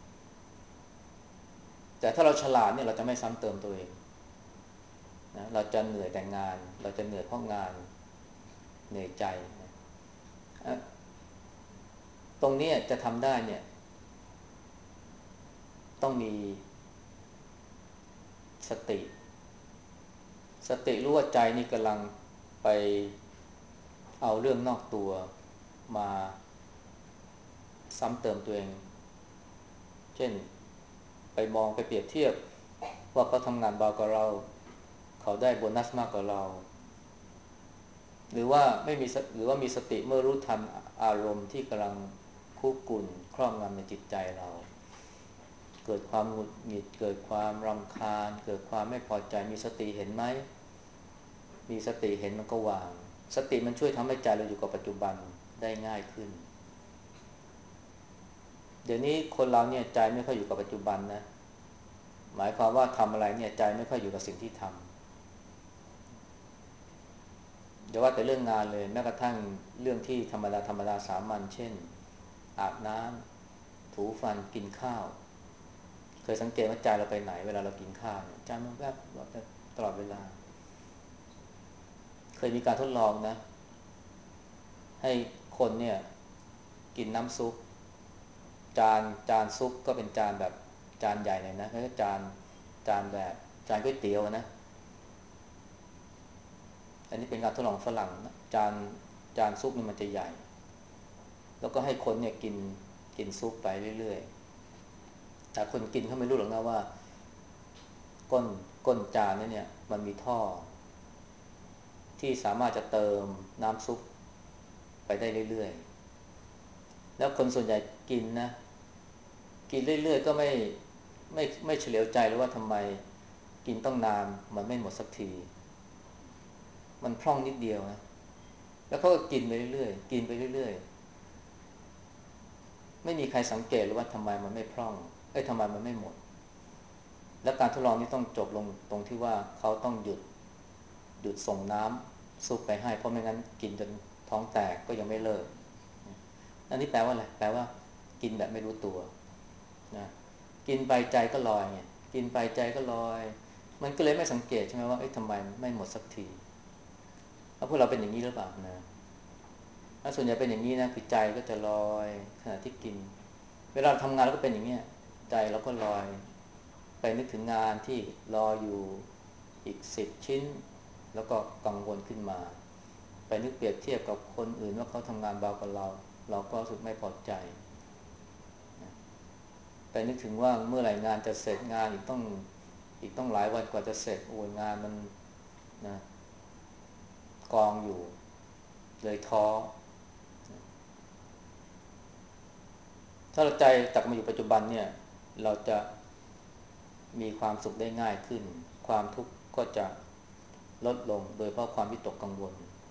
Speaker 1: แต่ถ้าเราฉลาดเนี่ยเราจะไม่ซ้ำเติมตัวเองนะเราจะเหนื่อยแต่งานเราจะเหนื่อยเพราะงานเหนื่อยใจนะตรงนี้จะทำได้เนี่ยต้องมีสติสติรู้ว่าใจนี่กำลังไปเอาเรื่องนอกตัวมาซ้ำเติมตัวเองเช่นไปมองไปเปรียบเทียบว่าเขาทำงานเบากว่าเราเขาได้โบนัสมากกว่าเราหรือว่าไม่มีหรือว่ามีสติเมื่อรู้ทันอารมณ์ที่กำลังคุกกุ่นครอบงำในจิตใจเราเกิดความหงุดหงิดเกิดความรำคาญเกิดความไม่พอใจมีสติเห็นไหมมีสติเห็นมันก็วางสติมันช่วยทำให้ใจเราอยู่กับปัจจุบันได้ง่ายขึ้นเดี๋ยวนี้คนเราเนี่ยใจไม่ค่อยอยู่กับปัจจุบันนะหมายความว่าทำอะไรเนี่ยใจไม่ค่อยอยู่กับสิ่งที่ทำอย่าว่าแต่เรื่องงานเลยแม้กระทั่งเรื่องที่ธรรมดาธรรมดาสามัญเช่นอาบน้ำถูฟันกินข้าวเคยสังเกตว่าใจเราไปไหนเวลาเรากินข้าวเนี่ยใจมันแวบตลอดเวลาเคยมีการทดลองนะให้คนเนี่ยกินน้ำซุปจานจานซุปก็เป็นจานแบบจานใหญ่เลยนะแล้วก็จานจานแบบจานก๋วยเตี๋ยวนะอันนี้เป็นการทดลองฝรั่งนะจานจานซุปนี่มันจะใหญ่แล้วก็ให้คนเนี่ยกินกินซุปไปเรื่อยๆแต่คนกินเขาไม่รู้หรอกนะว่าก้นก้นจานนี่เนี่ยมันมีท่อที่สามารถจะเติมน้ำซุปไปได้เรื่อยๆแล้วคนส่วนใหญ่กินนะกินเรื่อยๆก็ไม่ไม่ไม่เฉลียวใจเลยว่าทำไมกินต้องนานมันไม่หมดสักทีมันพร่องนิดเดียวนะแล้วเขาก็กินไปเรื่อยๆกินไปเรื่อยๆไม่มีใครสังเกตเลยว่าทำไมมันไม่พร่องเอ้ยทำไมมันไม่หมดแล้วการทดลองนี้ต้องจบลงตรงที่ว่าเขาต้องหยุดหยุดส่งน้ำซุปไปให้เพราะไม่งั้นกินจนท้องแตกก็ยังไม่เลิกอันนี้แปลว่าอะไรแปลว่ากินแบบไม่รู้ตัวนะกินไปใจก็ลอยไงกินไปใจก็ลอยมันก็เลยไม่สังเกตใช่ไหมว่าเอ๊ะทำไมไม่หมดสักทีแล้วพวกเราเป็นอย่างนี้หรือเปล่านะถ้าส่วนใหญ่เป็นอย่างนี้นะคือใจก็จะลอยขณะที่กินเวลาทำงานเราก็เป็นอย่างเนี้ยใจเราก็ลอยไปนึกถึงงานที่รออยู่อีกสิบชิ้นแล้วก็กังวลขึ้นมาไปนึกเปรียบเทียบกับคนอื่นว่าเขาทำงานเบากว่าเราเราก็รู้สึกไม่พอใจไปนึกถึงว่าเมื่อไหร่งานจะเสร็จงานอีกต้องอีกต้องหลายวันกว่าจะเสร็จโอ้ยงานมันนะกองอยู่เลยท้อถ้าเราใจกลับมาอยู่ปัจจุบันเนี่ยเราจะมีความสุขได้ง่ายขึ้นความทุกข์ก็จะลดลงโดยเพราะความวิตกกังวล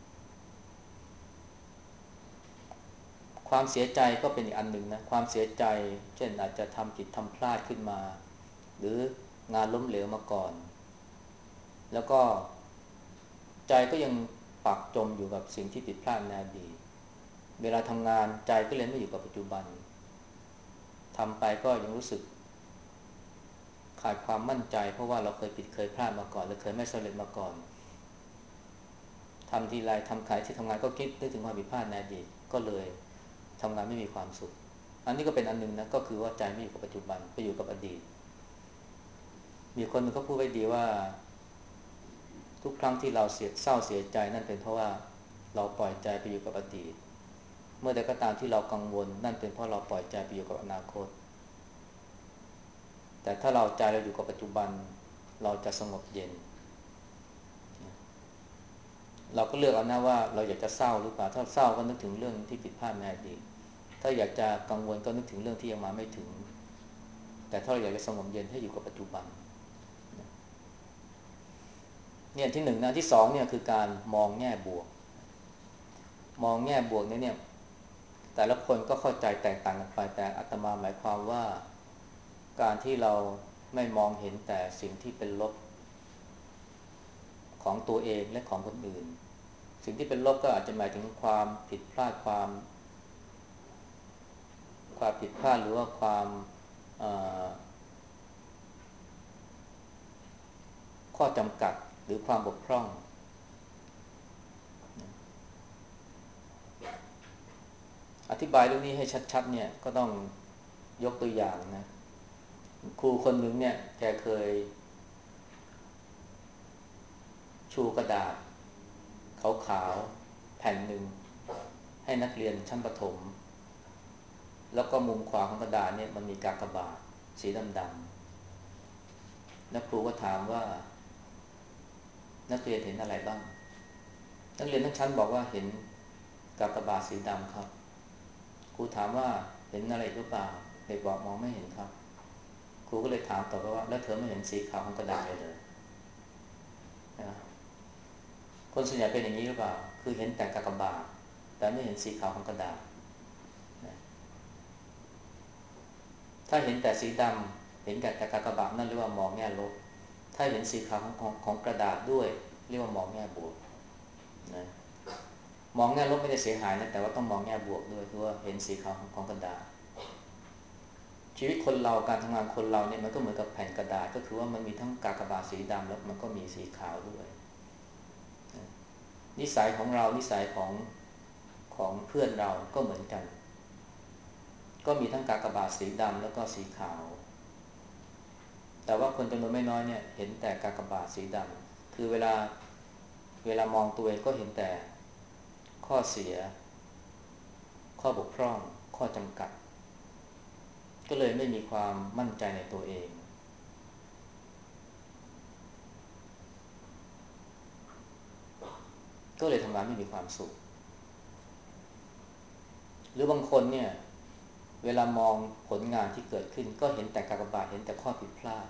Speaker 1: ความเสียใจก็เป็นอีกอันหนึ่งนะความเสียใจเช่นอาจจะทำผิดทำพลาดขึ้นมาหรืองานล้มเหลวมาก่อนแล้วก็ใจก็ยังปักจมอยู่กับสิ่งที่ผิดพลาดในอดีตเวลาทำงานใจก็เลยไม่อยู่กับปัจจุบันทำไปก็ยังรู้สึกขาดความมั่นใจเพราะว่าเราเคยผิดเคยพลาดมาก่อนหรือเคยไม่สำเร็จมาก่อนทำทีไรทำขายที่ทำงานก็คิดนึกถึงความผิดพลาดในอดีตก็เลยททำงานไม่มีความสุขอันนี้ก็เป็นอันนึงนะก็คือว่าใจไม่อยู่กับปัจจุบันไปอยู่กับอดีตมีคนนึงก็พูดไว้ดีว่าทุกครั้งที่เราเสียเศร้าเสียใจนั่นเป็นเพราะว่าเราปล่อยใจไปอยู่กับอดีตเมื่อใดก็ตามที่เรากังวลนั่นเป็นเพราะเราปล่อยใจไปอยู่กับอนาคตแต่ถ้าเราใจเราอยู่กับปัจจุบันเราจะสงบเย็นเราก็เลือกเอานะว่าเราอยากจะเศร้าหรือเปล่าถ้าเศร้าก็นึกถึงเรื่องที่ผิดพลาดในอดีตถ้าอยากจะกังวลก็นึกถึงเรื่องที่ยังมาไม่ถึงแต่ถ้าเราอยากจะสงบเย็นให้อยู่กับปัจจุบันเนี่ยที่หนึ่งนะที่สองเนี่ยคือการมองแง่บวกมองแง่บวกเนี่ยเนี่ยแต่ละคนก็เข้าใจแตกต่างกันไปแต่อาตมาหมายความว่าการที่เราไม่มองเห็นแต่สิ่งที่เป็นลบของตัวเองและของคนอื่นสิ่งที่เป็นลบก็อาจจะหมายถึงความผิดพลาดความความผิดพลาดหรือว่าความข้อจำกัดหรือความบกพร่องอธิบายเรื่องนี้ให้ชัดๆเนี่ยก็ต้องยกตัวอย่างนะครูคนหนึ่งเนี่ยแกเคยชูกระดาษขาวๆแผ่นหนึ่งให้นักเรียนชั้นประถมแล้วก็มุมขวาของกระดาษเนี่ยมันมีกากบาทสีดำๆแล้วครูก็ถามว่านักเรียนเห็นอะไรบ้างนักเรียนทั้งชั้นบอกว่าเห็นกากบาทสีดำครับครูถามว่าเห็นอะไรหรือเปล่าเด็กบอกมองไม่เห็นครับครูก็เลยถามต่อไปว่าแล้วเธอไม่เห็นสีขาวของกระดาษเลยเหรอนะคนส่วนใหญ่เป็นอย่างนี้หรือเปล่าคือเห็นแต่กากบาทแต่ไม่เห็นสีขาวของกระดาษนะถ้าเห็นแต่สีดำเห็นแต่กากบาทนั่นเรียกว่ามองแง่ลบถ้าเห็นสีขาวของของของกระดาษด้วยเรียกว่ามองแง่บวกนะมองแง่ลบไม่ได้เสียหายนะแต่ว่าต้องมองแง่บวกด้วยคือว่าเห็นสีขาวของของกระดาษชีวิตคนเราการทำงานคนเราเนี่ยมันก็เหมือนกับแผ่นกระดาษก็คือว่ามันมีทั้งกากบาทสีดำแล้วมันก็มีสีขาวด้วยนิสัยของเรานิสัยของของเพื่อนเราก็เหมือนกันก็มีทั้งกากบาทสีดำแล้วก็สีขาวแต่ว่าคนจำนวนไม่น้อยเนี่ยเห็นแต่กากบาทสีดำคือเวลาเวลามองตัวเองก็เห็นแต่ข้อเสียข้อบกพร่องข้อจำกัดก็เลยไม่มีความมั่นใจในตัวเองก็เลยทำงานไม่มีความสุขหรือบางคนเนี่ยเวลามองผลงานที่เกิดขึ้นก็เห็นแต่กากบาทเห็นแต่ข้อผิดพลาด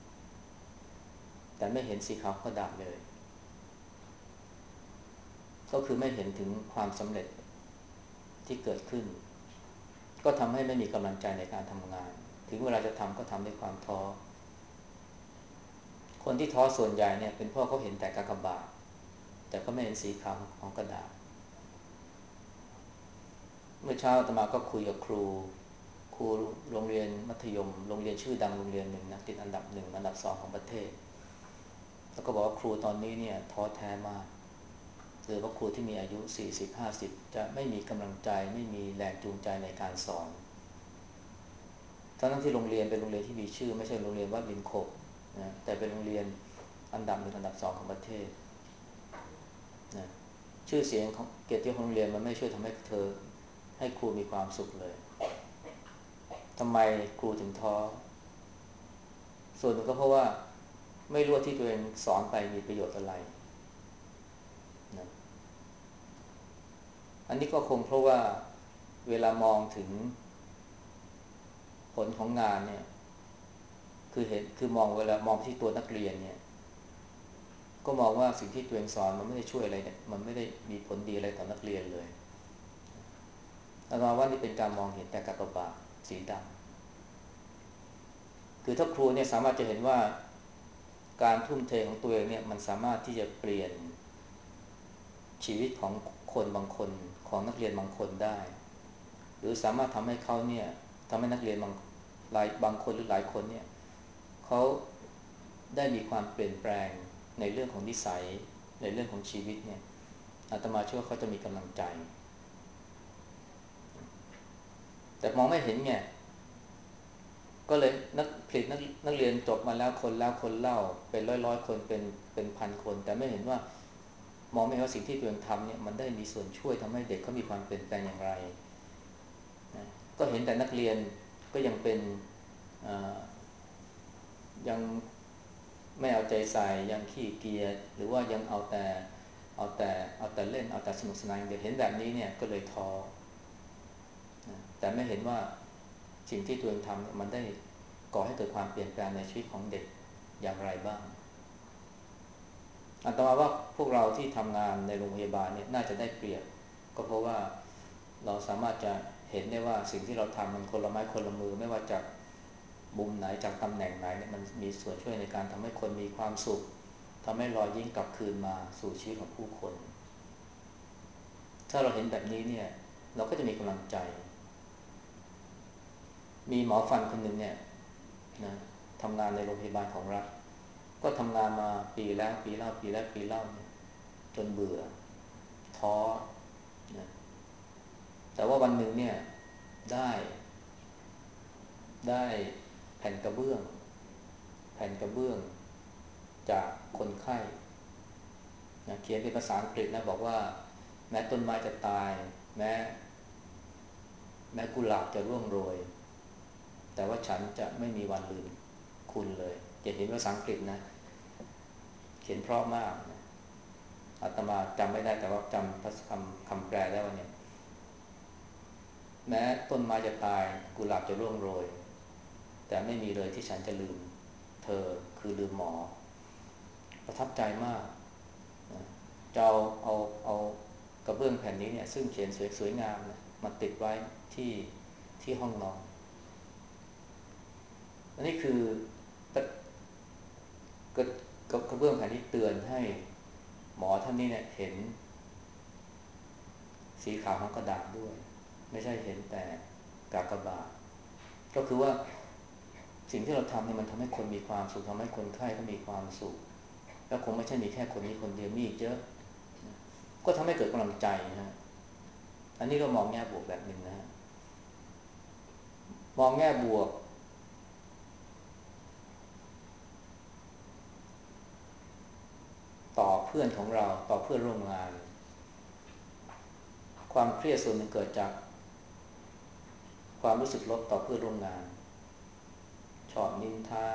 Speaker 1: แต่ไม่เห็นสีขาวกระดาษเลยก็คือไม่เห็นถึงความสำเร็จที่เกิดขึ้นก็ทำให้ไม่มีกำลังใจในการทำงานถึงเวลาจะทำก็ทำด้วยความท้อคนที่ท้อส่วนใหญ่เนี่ยเป็นเพราะเขาเห็นแต่กากบาทแต่ก็ไม่เห็นสีขาวของกระดาษเมื่อเช้าอาตมาก็คุยกับครูครูโรงเรียนมัธยมโรงเรียนชื่อดังโรงเรียนหนึ่งนะติดอันดับหนึ่งอันดับสองของประเทศแล้วก็บอกว่าครูตอนนี้เนี่ยท้อแท้มากหรือว่าครูที่มีอายุสี่สิบ ห้าสิบจะไม่มีกำลังใจไม่มีแรงจูงใจในการสอนทั้งที่โรงเรียนเป็นโรงเรียนที่มีชื่อไม่ใช่โรงเรียนวัดบินโคกนะแต่เป็นโรงเรียนอันดับหนึ่งอันดับสองของประเทศนะชื่อเสียงของเกียรติยศของโรงเรียนมันไม่ช่วยทำให้เธอให้ครูมีความสุขเลยทำไมครูถึงท้อส่วนหนึ่งก็เพราะว่าไม่รู้ว่าที่ตัวเองสอนไปมีประโยชน์อะไรนะอันนี้ก็คงเพราะว่าเวลามองถึงผลของงานเนี่ยคือเห็นคือมองเวลามองที่ตัวนักเรียนเนี่ยก็มองว่าสิ่งที่ตัวเองสอนมันไม่ได้ช่วยอะไรเนี่ยมันไม่ได้มีผลดีอะไรต่อนักเรียนเลยอาตมาว่านี่เป็นการมองเห็นแต่กากบาทสีดำคือถ้าครูเนี่ยสามารถจะเห็นว่าการทุ่มเทของตัวเองเนี่ยมันสามารถที่จะเปลี่ยนชีวิตของคนบางคนของนักเรียนบางคนได้หรือสามารถทำให้เขาเนี่ยทำให้นักเรียนบางหลายบางคนหรือหลายคนเนี่ยเขาได้มีความเปลี่ยนแปลงในเรื่องของนิสัยในเรื่องของชีวิตเนี่ยอาตมาเชื่อว่าเขาจะมีกำลังใจแต่มองไม่เห็นไงก็เลยนักผลิตนักนักเรียนจบมาแล้วคนแล้วคนเล่าเป็นร้อยร้อยคนเป็นเป็นพันคนแต่ไม่เห็นว่ามองไม่เห็นว่าสิ่งที่ตัวเองทำเนี่ยมันได้มีส่วนช่วยทำให้เด็กเขามีความเปลี่ยนแปลงอย่างไรนะก็เห็นแต่นักเรียนก็ยังเป็นยังไม่เอาใจใส่ยังขี้เกียจหรือว่ายังเอาแต่เอาแต่เอาแต่เล่นเอาแต่สนุกสนานเด็กเห็นแบบนี้เนี่ยก็เลยท้อนะแต่ไม่เห็นว่าสิ่งที่ตัวเองทำมันได้ก่อให้เกิดความเปลี่ยนแปลงในชีวิตของเด็กอย่างไรบ้างอันต่อมาว่าพวกเราที่ทำงานในโรงพยาบาลเนี่ยน่าจะได้เปรียบก็เพราะว่าเราสามารถจะเห็นได้ว่าสิ่งที่เราทำมันคนละไม้คนละมือไม่ว่าจากมุมไหนจากตำแหน่งไหนเนี่ยมันมีส่วนช่วยในการทำให้คนมีความสุขทำให้รอยยิ้มกลับคืนมาสู่ชีวิตของผู้คนถ้าเราเห็นแบบนี้เนี่ยเราก็จะมีกำลังใจมีหมอฟันคนหนึ่งเนี่ยนะทำงานในโรงพยาบาลของรัฐก็ทำงานมาปีแล้วปีเล่าปีแล้วปีเล่าเนี่ยจนเบื่อท้อนะแต่ว่าวันหนึ่งเนี่ยได้ได้แผ่นกระเบื้องแผ่นกระเบื้องจากคนไข้นะเขียนเป็นภาษาอังกฤษนะบอกว่าแม้ต้นไม้จะตายแม้แม้กุหลาบจะร่วงโรยแต่ว่าฉันจะไม่มีวันลืมคุณเลยเขียนเป็นภาษาอังกฤษนะเขียนเพราะมากนะอาตมาจำไม่ได้แต่ว่าจำคำคำแปลได้ว่าเนี่ยแม้ต้นไม้จะตายกุหลาบจะร่วงโรยแต่ไม่มีเลยที่ฉันจะลืมเธอคือลืมหมอประทับใจมากนะจะเอาเอาเอากระเบื้องแผ่นนี้เนี่ยซึ่งเขียนสวยสวยงามนะมาติดไว้ที่ที่ห้องนอนอันนี้คือกระกระเบื้องแผ่นนี้เตือนให้หมอท่านนี้เนี่ยเห็นสีขาวของกระดาษด้วยไม่ใช่เห็นแต่กากบาทก็คือว่าสิ่งที่เราทำเนี่ยมันทำให้คนมีความสุขทำให้คนไข้ก็มีความสุขแล้วคงไม่ใช่มีแค่คนนี้คนเดียวมีอีกเยอะก็ทำให้เกิดกำลังใจนะฮะอันนี้เรามองแง่บวกแบบหนึ่งนะฮะมองแง่บวกต่อเพื่อนของเราต่อเพื่อนร่วมงานความเครียดส่วนหนึ่งเกิดจากความรู้สึกลบต่อเพื่อนร่วมงานชอบนินทา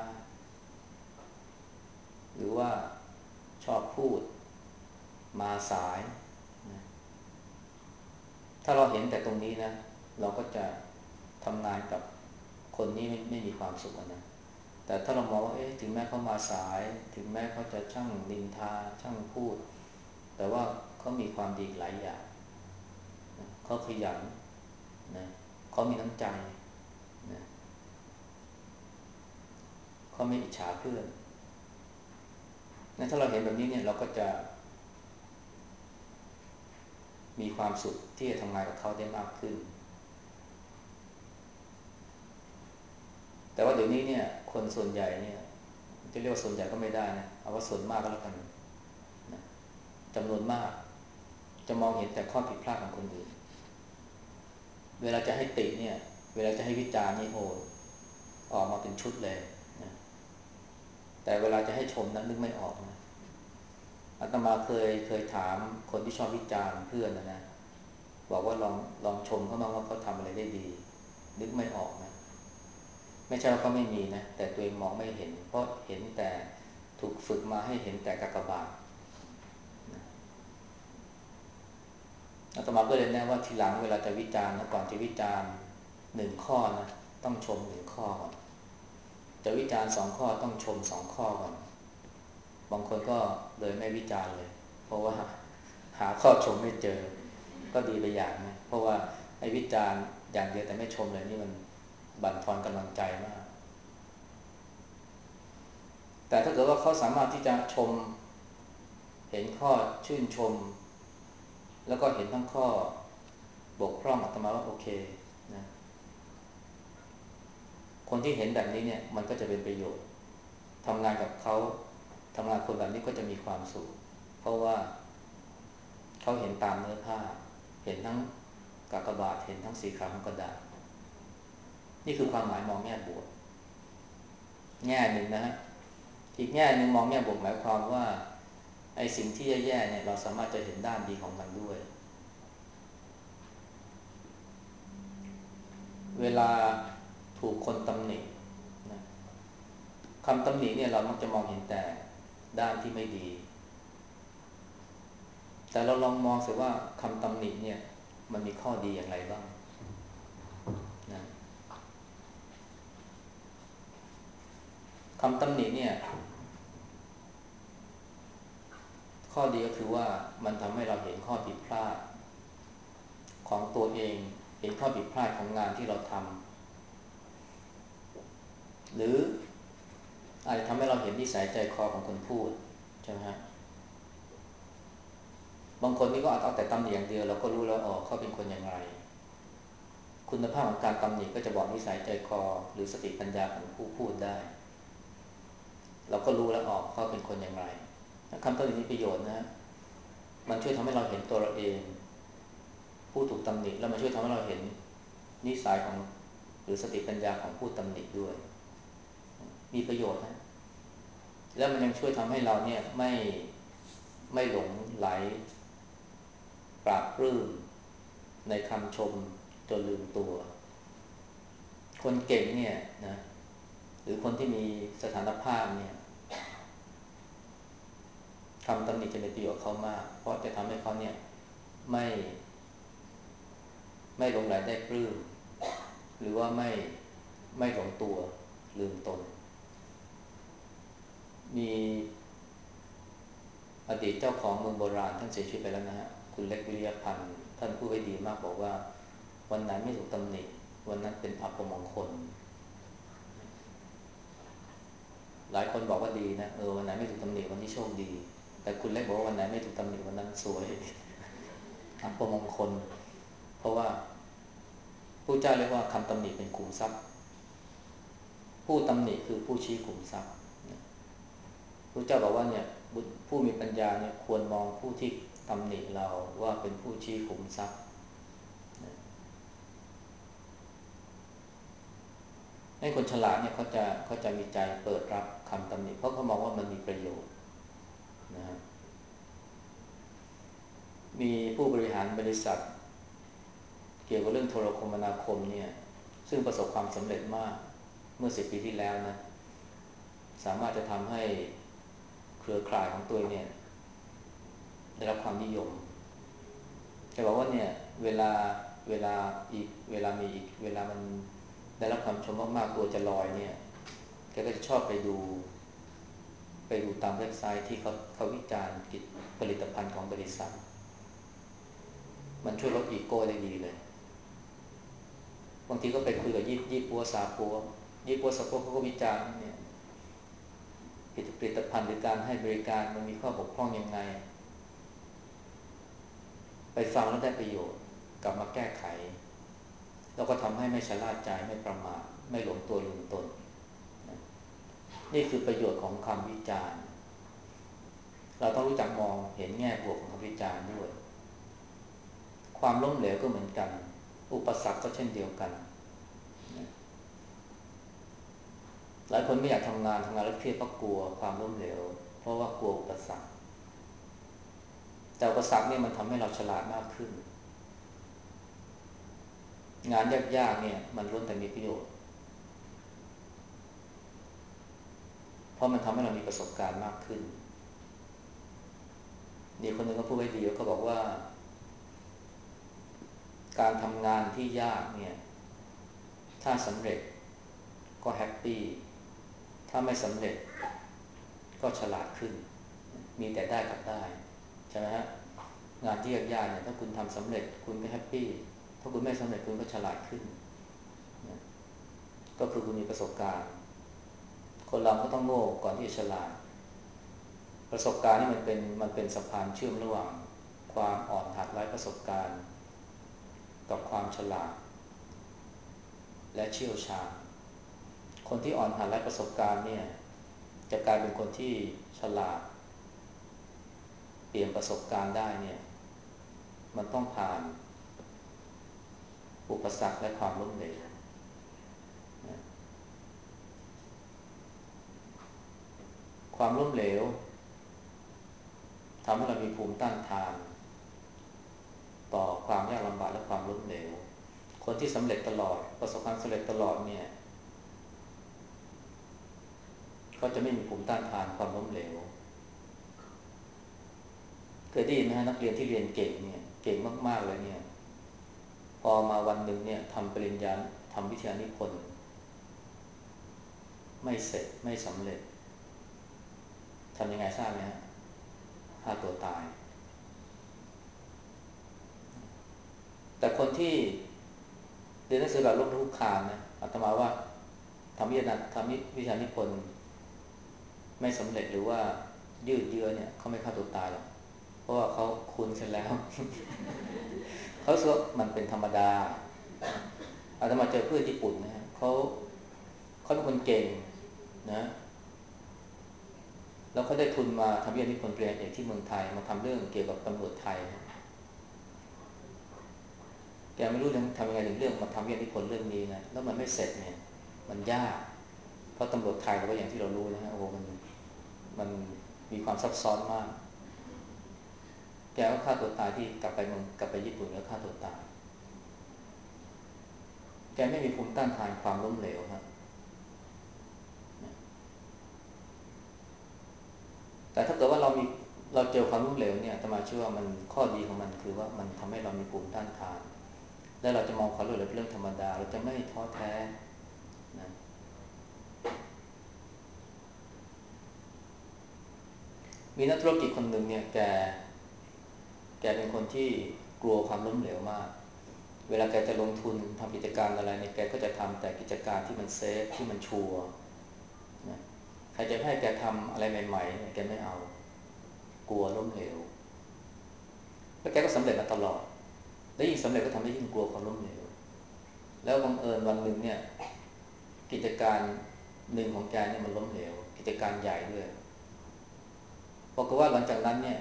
Speaker 1: หรือว่าชอบพูดมาสายนะถ้าเราเห็นแต่ตรงนี้นะเราก็จะทำงานกับคนนี้ไม่ไม่มีความสุขนะแต่ถ้าเรามองว่าเอ๊ะถึงแม้เขามาสายถึงแม้เขาจะช่างนินทาช่างพูดแต่ว่าเขามีความดีหลายอย่างนะเขาขยันนะเขามีน้ำใจนะเขาไม่อิจฉาเพื่อนนะถ้าเราเห็นแบบนี้เนี่ยเราก็จะมีความสุขที่จะทำงานกับเขาได้มากขึ้นแต่ว่าเดี๋ยวนี้เนี่ยคนส่วนใหญ่เนี่ยจะเรียกว่าส่วนใหญ่ก็ไม่ได้นะเอาว่าส่วนมากก็แล้วกันนะจำนวนมากจะมองเห็นแต่ข้อผิดพลาดของคนอื่นเวลาจะให้ติเนี่ยเวลาจะให้วิจารณ์นี่โอ้ออกมาเป็นชุดเลยนะแต่เวลาจะให้ชมนั้นนึกไม่ออกนะอาตมาเคยเคยถามคนที่ชอบวิจารณ์เพื่อนนะนะบอกว่าลองลองชมเขาบ้างว่าเขาทำอะไรได้ดีนึกไม่ออกนะไม่ใช่ว่าเขาไม่มีนะแต่ตัวเองมองไม่เห็นเพราะเห็นแต่ถูกฝึกมาให้เห็นแต่กากบาทอาตมาก็เลยแนะว่าทีหลังเวลาจะวิจารณ์นะก่อนจะวิจารณ์หนึ่งข้อนะต้องชมหนึ่งข้อก่อนจะวิจารณ์สองข้อต้องชมสองข้อก่อนบางคนก็เลยไม่วิจารณ์เลยเพราะว่าหาข้อชมไม่เจอก็ดีไปอย่างนะเพราะว่าไอ้วิจารณ์อย่างเดียวแต่ไม่ชมเลยนี่มันบั่นทอนกำลังใจมากแต่ถ้าเกิดว่าเขาสามารถที่จะชมเห็นข้อชื่นชมแล้วก็เห็นทั้งข้อบกพร่องอาตมาว่าโอเคนะคนที่เห็นแบบนี้เนี่ยมันก็จะเป็นประโยชน์ทำงานกับเขาทำงานคนแบบนี้ก็จะมีความสุขเพราะว่าเขาเห็นตามเนื้อผ้าเห็นทั้งกากบาทเห็นทั้งสีขาวของกระดาษนี่คือความหมายมองแง่บวกแง่หนึ่งนะฮะอีกแง่หนึ่งมองแง่บวกหมายความว่าไอ้สิ่งที่แย่ๆเนี่ยเราสามารถจะเห็นด้านดีของมันด้วยเวลาถูกคนตำหนินะคำตำหนิเนี่ยเรามักจะมองเห็นแต่ด้านที่ไม่ดีแต่เราลองมองสิว่าคำตำหนิเนี่ยมันมีข้อดีอย่างไรบ้างนะคำตำหนิเนี่ยข้อดีก็คือว่ามันทำให้เราเห็นข้อผิดพลาดของตัวเองเห็นข้อผิดพลาดของงานที่เราทำหรืออาจจะทำให้เราเห็นนิสัยใจคอของคนพูดใช่ไหมฮะบางคนนี่ก็อาจเอาแต่ตำหนิอย่างเดียวเราก็รู้แล้วอ๋อเขาเป็นคนอย่างไรคุณภาพของการตำหนิก็จะบอกนิสัยใจคอหรือสติปัญญาของผู้พูดได้เราก็รู้แล้วออกเขาเป็นคนอย่างไรคำตำหนิมีประโยชน์นะมันช่วยทำให้เราเห็นตัวเราเองผู้ถูกตำหนิแล้วมันช่วยทำให้เราเห็นนิสัยของหรือสติปัญญาของผู้ตำหนิด้วยมีประโยชน์นะแล้วมันยังช่วยทำให้เราเนี่ยไม่ไม่หลงไหลปราบปลื้มในคำชมจนลืมตัวคนเก่งเนี่ยนะหรือคนที่มีสถานภาพเนี่ยคำตำหนิจะเป็นประโยชน์เขามากเพราะจะทำให้เขาเนี่ยไม่ไม่หลงไหลได้ปลื้มหรือว่าไม่ไม่หลงตัวลืมตนมีอดีตเจ้าของเมืองโบราณท่านเสียชีวิตไปแล้วนะฮะคุณเล็กวิริยพันธ์ท่านพูดไว้ดีมากบอกว่าวันไหนไม่ถูกตำหนิวันนั้นเป็นอัปมงคลหลายคนบอกว่าดีนะเออวันไหนไม่ถูกตำหนิวันนี้โชคดีแต่คุณเล็กบอกว่าวันไหนไม่ถูกตำหนิวันนั้นสวยอัปมงคลเพราะว่าผู้เจ้าเรียกว่าคำตำหนิเป็นขุมทรัพย์ผู้ตำหนิคือผู้ชี้ขุมทรัพย์ผู้เจ้าบอกว่าเนี่ยผู้มีปัญญาเนี่ยควรมองผู้ที่ตำหนิเราว่าเป็นผู้ชี้ขุมทรัพย์ให้คนฉลาดเนี่ยเขาจะเขาจะมีใจเปิดรับคำตำหนิเพราะเขามองว่ามันมีประโยชน์นะฮะมีผู้บริหารบริษัทเกี่ยวกับเรื่องโทรคมนาคมเนี่ยซึ่งประสบความสำเร็จมากเมื่อสิบปีที่แล้วนะสามารถจะทำให้เครือข่ายของตัวเนี่ยได้รับความนิยมแกบอกว่าเนี่ยเวลาเวลาอีกเวลามีอีกเวลามันได้รับความชมมากๆตัวจะลอยเนี่ยแกก็จะชอบไปดูไปดูตามเว็บไซต์ที่เขาเขาวิจารณ์กิจผลิตภัณฑ์ของบริษัทมันช่วยลดอีโก้ได้ดีเลยบางทีก็ไปคุยกับยี่ยี่ปัวซาปัวยี่ปัวซาปัวเขาก็วิจารณ์เนี่ยผลิตภัณฑ์หรือการให้บริการมันมีข้อบกพร่องยังไงไปฟังแล้วได้ประโยชน์กลับมาแก้ไขแล้วก็ทำให้ไม่ชะล่าใจไม่ประมาทไม่หลงตัวลืมตนนี่คือประโยชน์ของคำวิจารณ์เราต้องรู้จักมองเห็นแง่บวกของคำวิจารณ์ด้วยความล้มเหลวก็เหมือนกันอุปสรรคก็เช่นเดียวกันหลายคนไม่อยากทำงานทำงานแล้วเครียดเพราะกลัวความล้มเหลวเพราะว่ากลัวอุปสรรคแต่อุปสรรคเนี่ยมันทำให้เราฉลาดมากขึ้นงานยากๆเนี่ยมันล้วนแต่มีประโยชน์เพราะมันทำให้เรามีประสบการณ์มากขึ้นมีคนหนึ่งก็พูดไว้ดีเขาบอกว่าการทำงานที่ยากเนี่ยถ้าสำเร็จก็แฮปปี้ถ้าไม่สำเร็จก็ฉลาดขึ้นมีแต่ได้กับได้ใช่ไหมฮะงานที่ยากๆเนี่ยถ้าคุณทำสำเร็จคุณก็แฮปปี้ถ้าคุณไม่สำเร็จคุณก็ฉลาดขึ้นก็คือคุณมีประสบการณ์คนเราก็ต้องโง่ก่อนที่จะฉลาดประสบการณ์นี่มันเป็นมันเป็นสะพานเชื่อมระหว่างความอ่อนหัดไร้ประสบการณ์กับความฉลาดและเชี่ยวชาญคนที่อ่อนหัดไร้ประสบการณ์เนี่ยจะกลายเป็นคนที่ฉลาดเปลี่ยนประสบการณ์ได้เนี่ยมันต้องผ่านอุปสรรคและความล้มเหลวความล้มเหลวทำให้เรามีภูมิต้านทานต่อความยากลำบากและความล้มเหลวคนที่สำเร็จตลอดประสบความสำเร็จตลอดเนี่ยเขาจะไม่มีภูมิต้านทานความล้มเหลวเคยได้ยินไหมฮะนักเรียนที่เรียนเก่งเนี่ยเก่งมากๆเลยเนี่ยพอมาวันหนึ่งเนี่ยทำปริญญาทำวิทยานิพนธ์ไม่เสร็จไม่สำเร็จทำยังไงทราบไหมฮะฆ่าตัวตายแต่คนที่เรียนหนังสือแบบล้มลุกคลานนะอาตมาว่าทำวิทยาทำวิทยานิพนธ์ไม่สำเร็จหรือว่ายืดเยื้อเนี่ยเขาไม่ฆ่าตัวตายหรอกเพราะว่าเขาคุ้นเสร็จแล้วเขาสึกว่ามันเป็นธรรมดาอาตมาเจอเพื่อนญี่ปุ่นนะฮะเขาเขาเป็นคนเก่งนะแล้วเขาได้ทุนมาทำวิทยานิพนธ์ปริญญาเอกที่เมืองไทยมาทำเรื่องเกี่ยวกับตำรวจไทยแกไม่รู้จะทำยังไงถึงเรื่องมาทำวิทยานิพนธ์เรื่องนี้นะแล้วมันไม่เสร็จเนี่ยมันยากเพราะตำรวจไทยเราก็อย่างที่เรารู้นะฮะโอ้โหมันมันมีความซับซ้อนมากแกก็ฆ่าตัวตายที่กลับไปเมืองกลับไปญี่ปุ่นแล้วฆ่าตัวตายแกไม่มีภูมิต้านทานความล้มเหลวครับแต่ถ้าเกิดว่าเรามีเราเจอความล้มเหลวเนี่ยอาตมาเชื่อว่ามันข้อดีของมันคือว่ามันทำให้เรามีภูมิต้านทานและเราจะมองความล้มเหลวเป็นเรื่องธรรมดาเราจะไม่ท้อแท้นะมีนักธุรกิจคนหนึ่งเนี่ยแกแกเป็นคนที่กลัวความล้มเหลวมากเวลาแกจะลงทุนทำกิจการอะไรเนี่ยแกก็จะทำแต่กิจการที่มันเซฟที่มันชัวร์นะใครจะให้แกทำอะไรใหม่ๆเนี่ยแกไม่เอากลัวล้มเหลวแล้วแกก็สำเร็จมาตลอดและยิ่งสำเร็จก็ทำให้ยิ่งกลัวความล้มเหลวแล้วบังเอิญวันหนึ่งเนี่ยกิจการหนึ่งของแกเนี่ยมันล้มเหลวกิจการใหญ่ด้วยเพราะว่าหลังจากนั้นเนี่ย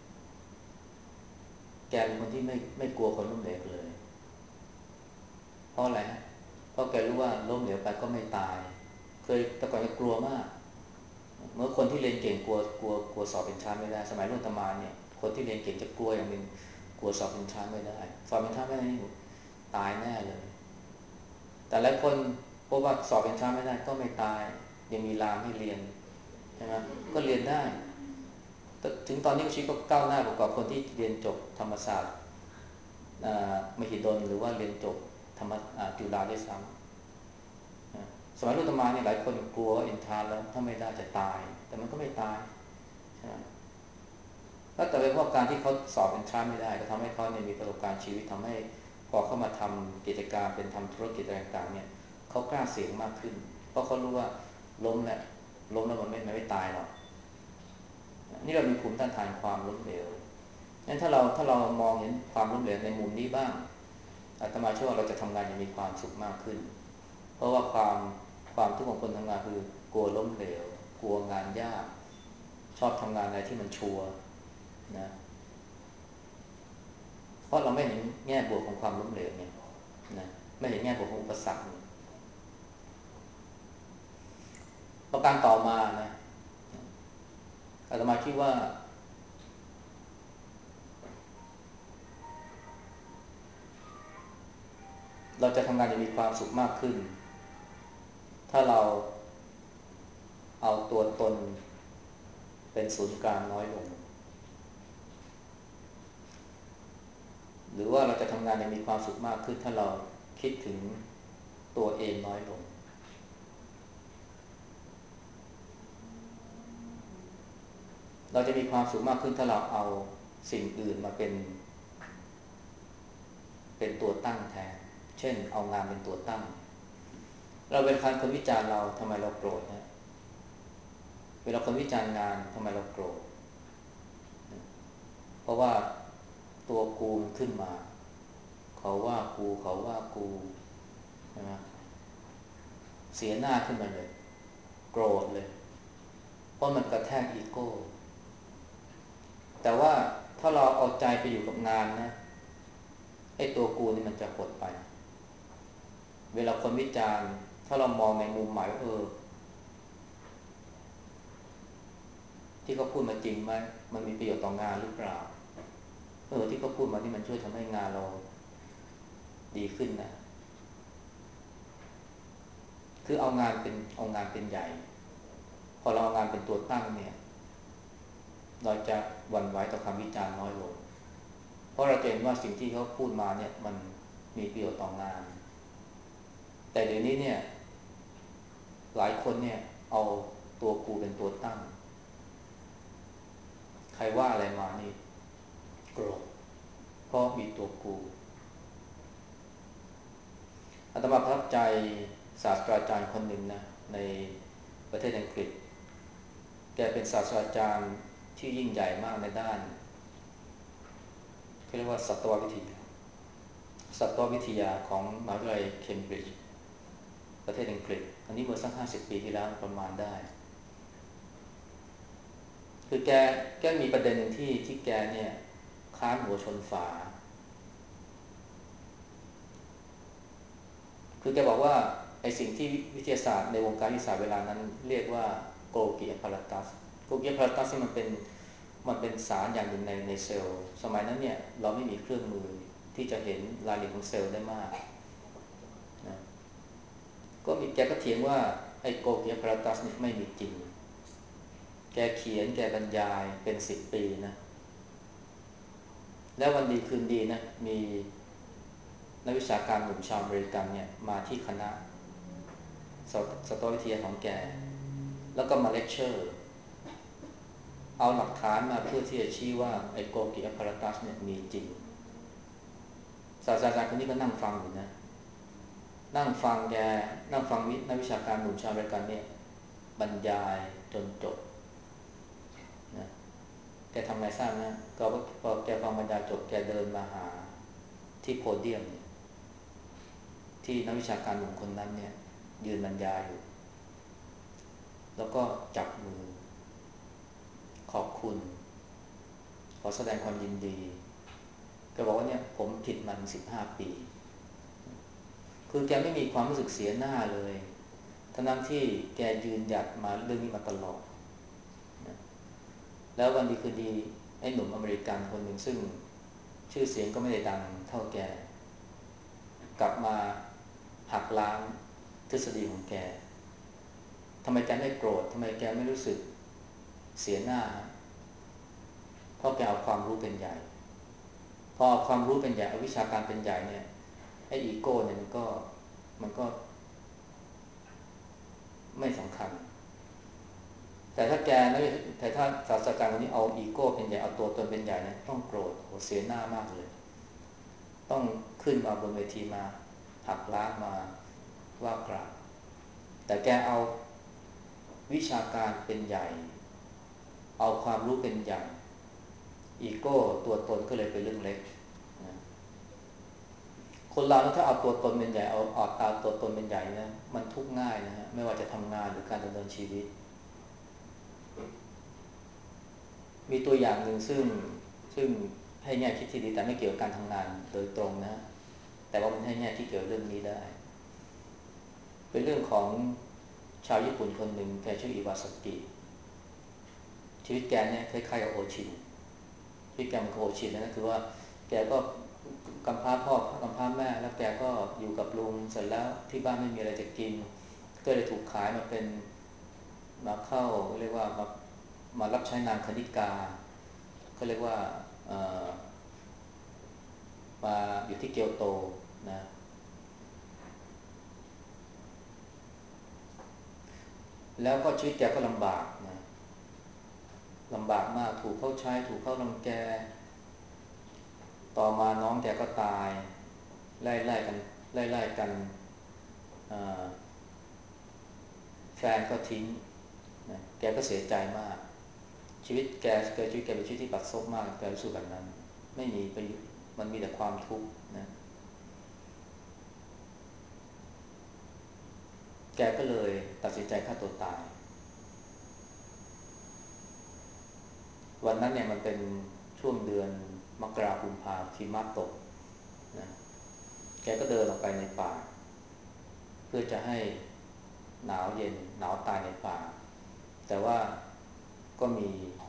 Speaker 1: แกเป็นคนที่ไม่ไม่กลัวความล้มเหลวเลยเพราะอะไรฮะเพราะแกรู้ว่าล้มเหลวไปก็ไม่ตายเคยแต่ก่อนก็กลัวมากเมื่อคนที่เรียนเก่งกลัวกลัวกลัวสอบเป็นชั้นไม่ได้สมัยรุ่นอาตมาเนี่ยคนที่เรียนเก่งจะกลัวอย่างหนึ่งกลัวสอบเป็นชั้นไม่ได้สอบเป็นชั้นไม่ได้นี่ตายแน่เลยแต่หลายคนพบว่าสอบเป็นชั้นไม่ได้ก็ไม่ตายยังมีรามให้เรียนใช่ไหมก็เรียนได้ถึงตอนนี้ชีวิตก็ก้าวหน้ากว่าคนที่เรียนจบธรรมศาสตร์มหิดลหรือว่าเรียนจบธรรมจุฬาด้วยซ้ำสมัยรุ่นอาตมาเนี่ยหลายคนกลัวว่าเอ็นทรานแล้วถ้าไม่ได้จะตายแต่มันก็ไม่ตายใช่ไหมแล้วแต่เป็นเพราะการที่เขาสอบเอ็นทรานไม่ได้ก็ทำให้เขาเนี่ยมีประสบการณ์ชีวิตทำให้พอเข้ามาทำกิจการเป็นทำธุรกิจอะไรต่างๆเนี่ยเขากล้าเสี่ยงมากขึ้นเพราะเขารู้ว่าล้มแหละล้มแล้วมันไม่ไม่ตายหรอกนี่เรามีภูมิต้านทานความล้มเหลวงั้นถ้าเราถ้าเรามองเห็นความล้มเหลวในมุมนี้บ้างอาตมาเชื่อว่าเราจะทำงานอย่างมีความสุขมากขึ้นเพราะว่าความความทุกข์ของคนทำงานคือกลัวล้มเหลวกลัวงานยากชอบทำงานอะไรที่มันชัวร์นะเพราะเราไม่เห็นแง่บวกของความล้มเหลวเนี่ยนะไม่เห็นแง่บวกของอุปสรรคประการต่อมานะอาตมาคิดว่าเราจะทำงานอย่างมีความสุขมากขึ้นถ้าเราเอาตัวตนเป็นศูนย์กลางน้อยลงหรือว่าเราจะทำงานอย่างมีความสุขมากขึ้นถ้าเราคิดถึงตัวเองน้อยลงเราจะมีความสุขมากขึ้นถ้าเราเอาสิ่งอื่นมาเป็นเป็นตัวตั้งแทนเช่นเอางานเป็นตัวตั้งเราเป็นคนคนวิจารณ์เราทำไมเราโกรธนะเวลาคนวิจารณ์งานทำไมเราโกรธเพราะว่าตัวกูมันขึ้นมาเขาว่ากูเขาว่ากูใช่ไหมเสียหน้าขึ้นมาเลยโกรธเลยเพราะมันกระแทกอีโก้แต่ว่าถ้าเราเอาใจไปอยู่กับงานนะไอ้ตัวกูนี่มันจะหดไปเวลาคนวิจารณ์ถ้าเรามองในมุมหมายว่าเออที่เขาพูดมาจริงไหมมันมีประโยชน์ต่องานหรือเปล่าเออที่เขาพูดมาที่มันช่วยทำให้งานเราดีขึ้นนะคือเอางานเป็นเอางานเป็นใหญ่พอเราเอางานเป็นตัวตั้งเนี่ยเราจะหวั่นไหวต่อคำวิจารณ์น้อยลงเพราะเราเห็นว่าสิ่งที่เขาพูดมาเนี่ยมันมีประโยชน์ต่องานแต่เดี๋ยวนี้เนี่ยหลายคนเนี่ยเอาตัวกูเป็นตัวตั้งใครว่าอะไรมานี่โกรธเพราะมีตัวกูอาตมาประทับใจศาสตราจารย์คนหนึ่งนะในประเทศอังกฤษแกเป็นศาสตราจารย์ที่ยิ่งใหญ่มากในด้านเขาเรียกว่าสัตววิทยาสัตววิทยาของมหาวิทยาลัยเคมบริดจ์ประเทศอังกฤษอันนี้เมื่อสักห้าสิบปีที่แล้วประมาณได้คือแกแกมีประเด็นหนึ่งที่ที่แกเนี่ยค้านหัวชนฝาคือแกบอกว่าไอ้สิ่งที่วิทยาศาสตร์ในวงการวิทยาศาสตร์เวลานั้นเรียกว่าโกลกิอะพาราตัสโกลกิอะพาราตัสที่มันเป็นมันเป็นสารอย่างหนึ่งในในเซลล์สมัยนั้นเนี่ยเราไม่มีเครื่องมือที่จะเห็นรายละเอียดของเซลล์ได้มากนะก็มีแกก็เถียงว่าไอ้โกลกิอะพาราตัสนี่ไม่มีจริงแกเขียนแกบรรยายเป็นสิบปีนะแล้ววันดีคืนดีนะมีนักวิชาการหนุ่มชาวอเมริกันเนี่ยมาที่คณะสัตววิทยาของแกแล้วก็มาเลคเชอร์เอาหลักฐานมาเพื่อที่จะชี้ว่าไอ้โกลกิอะพาราตัสเนี่ยมีจริงศาสตราจารย์คนนี้ก็นั่งฟังอยู่นะนั่งฟังแกนั่งฟังนักวิชาการหนุ่มชาวอเมริกันเนี่ยบรรยายจนจบนะแกทำไงทราบนะก็พอแกฟังบรรยายจบแกเดินมาหาที่โพเดียมเนี่ยที่นักวิชาการหนุ่มคนนั้นเนี่ยยืนบรรยายอยู่แล้วก็จับมือขอบคุณขอแสดงความยินดีแกบอกว่าเนี่ยผมผิดมันสิบห้าปีคือแกไม่มีความรู้สึกเสียหน้าเลยทั้งที่แกยืนหยัดมาเรื่องนี้มาตลอดนะแล้ววันดีคืนดีไอ้หนุ่มอเมริกันคนหนึ่งซึ่งชื่อเสียงก็ไม่ได้ดังเท่าแกกลับมาหักล้างทฤษฎีของแกทำไมแกไม่โกรธทำไมแกไม่รู้สึกเสียหน้าเพราะแกเอาความรู้เป็นใหญ่พอเอาความรู้เป็นใหญ่เอาวิชาการเป็นใหญ่เนี่ยไอ้อีโก้เนี่ยมันก็มันก็ไม่สำคัญแต่ถ้าแกนะแต่ถ้าศาสตราจารย์คนนี้เอาอีโก้เป็นใหญ่เอาตัวตนเป็นใหญ่เนี่ยต้องโกรธโหเสียหน้ามากเลยต้องขึ้นมาบนเวทีมาหักล้างมาว่ากล่าวแต่แกเอาวิชาการเป็นใหญ่เอาความรู้เป็นใหญ่อีโก้ตัวตนก็เลยเป็นเรื่องเล็กนะคนเราถ้าเอาตัวตนเป็นใหญ่เอาออกตาตัวตนเป็นใหญ่นะมันทุกข์ง่ายนะฮะไม่ว่าจะทำงานหรือการดำเนินชีวิตมีตัวอย่างหนึ่งซึ่งซึ่งให้แง่คิดที่ดีแต่ไม่เกี่ยวกับการทำงานโดยตรงนะแต่ว่ามันให้แง่คิดเกี่ยวกับเรื่องนี้ได้เป็นเรื่องของชาวญี่ปุ่นคนหนึ่งแกชื่ออิวาซากิชีวิตแกเนี่ยคล้ายๆกับโอชินชีวิตแกมันกับโอชินนะคือว่าแกก็กำพร้าพ่อกำพร้าแม่แล้วแกก็อยู่กับลุงเสร็จแล้วที่บ้านไม่มีอะไรจะกินก็เลยถูกขายมาเป็นมาเข้าเรียกว่ามามารับใช้นางคณิกาเขาเรียกว่ามาอยู่ที่เกียวโตนะแล้วก็ชีวิตแกก็ลำบากนะลำบากมากถูกเขาใช้ถูกเขารังแกต่อมาน้องแกก็ตายไล่ๆกันไล่ๆกันแฟนก็ทิ้งนะแกก็เสียใจมากชีวิตแกเกิดชีวิตแกเป็นชีวิตที่บัดซบมากแกรู้สึกแบบนั้นไม่มีประโยชน์มันมีแต่ความทุกข์นะแกก็เลยตัดสินใจฆ่าตัวตายวันนั้นเนี่ยมันเป็นช่วงเดือนมกราคมกุมภาพันธ์หิมะตกนะแกก็เดินออกไปในป่าเพื่อจะให้หนาวเย็นหนาวตายในป่าแต่ว่าก็มี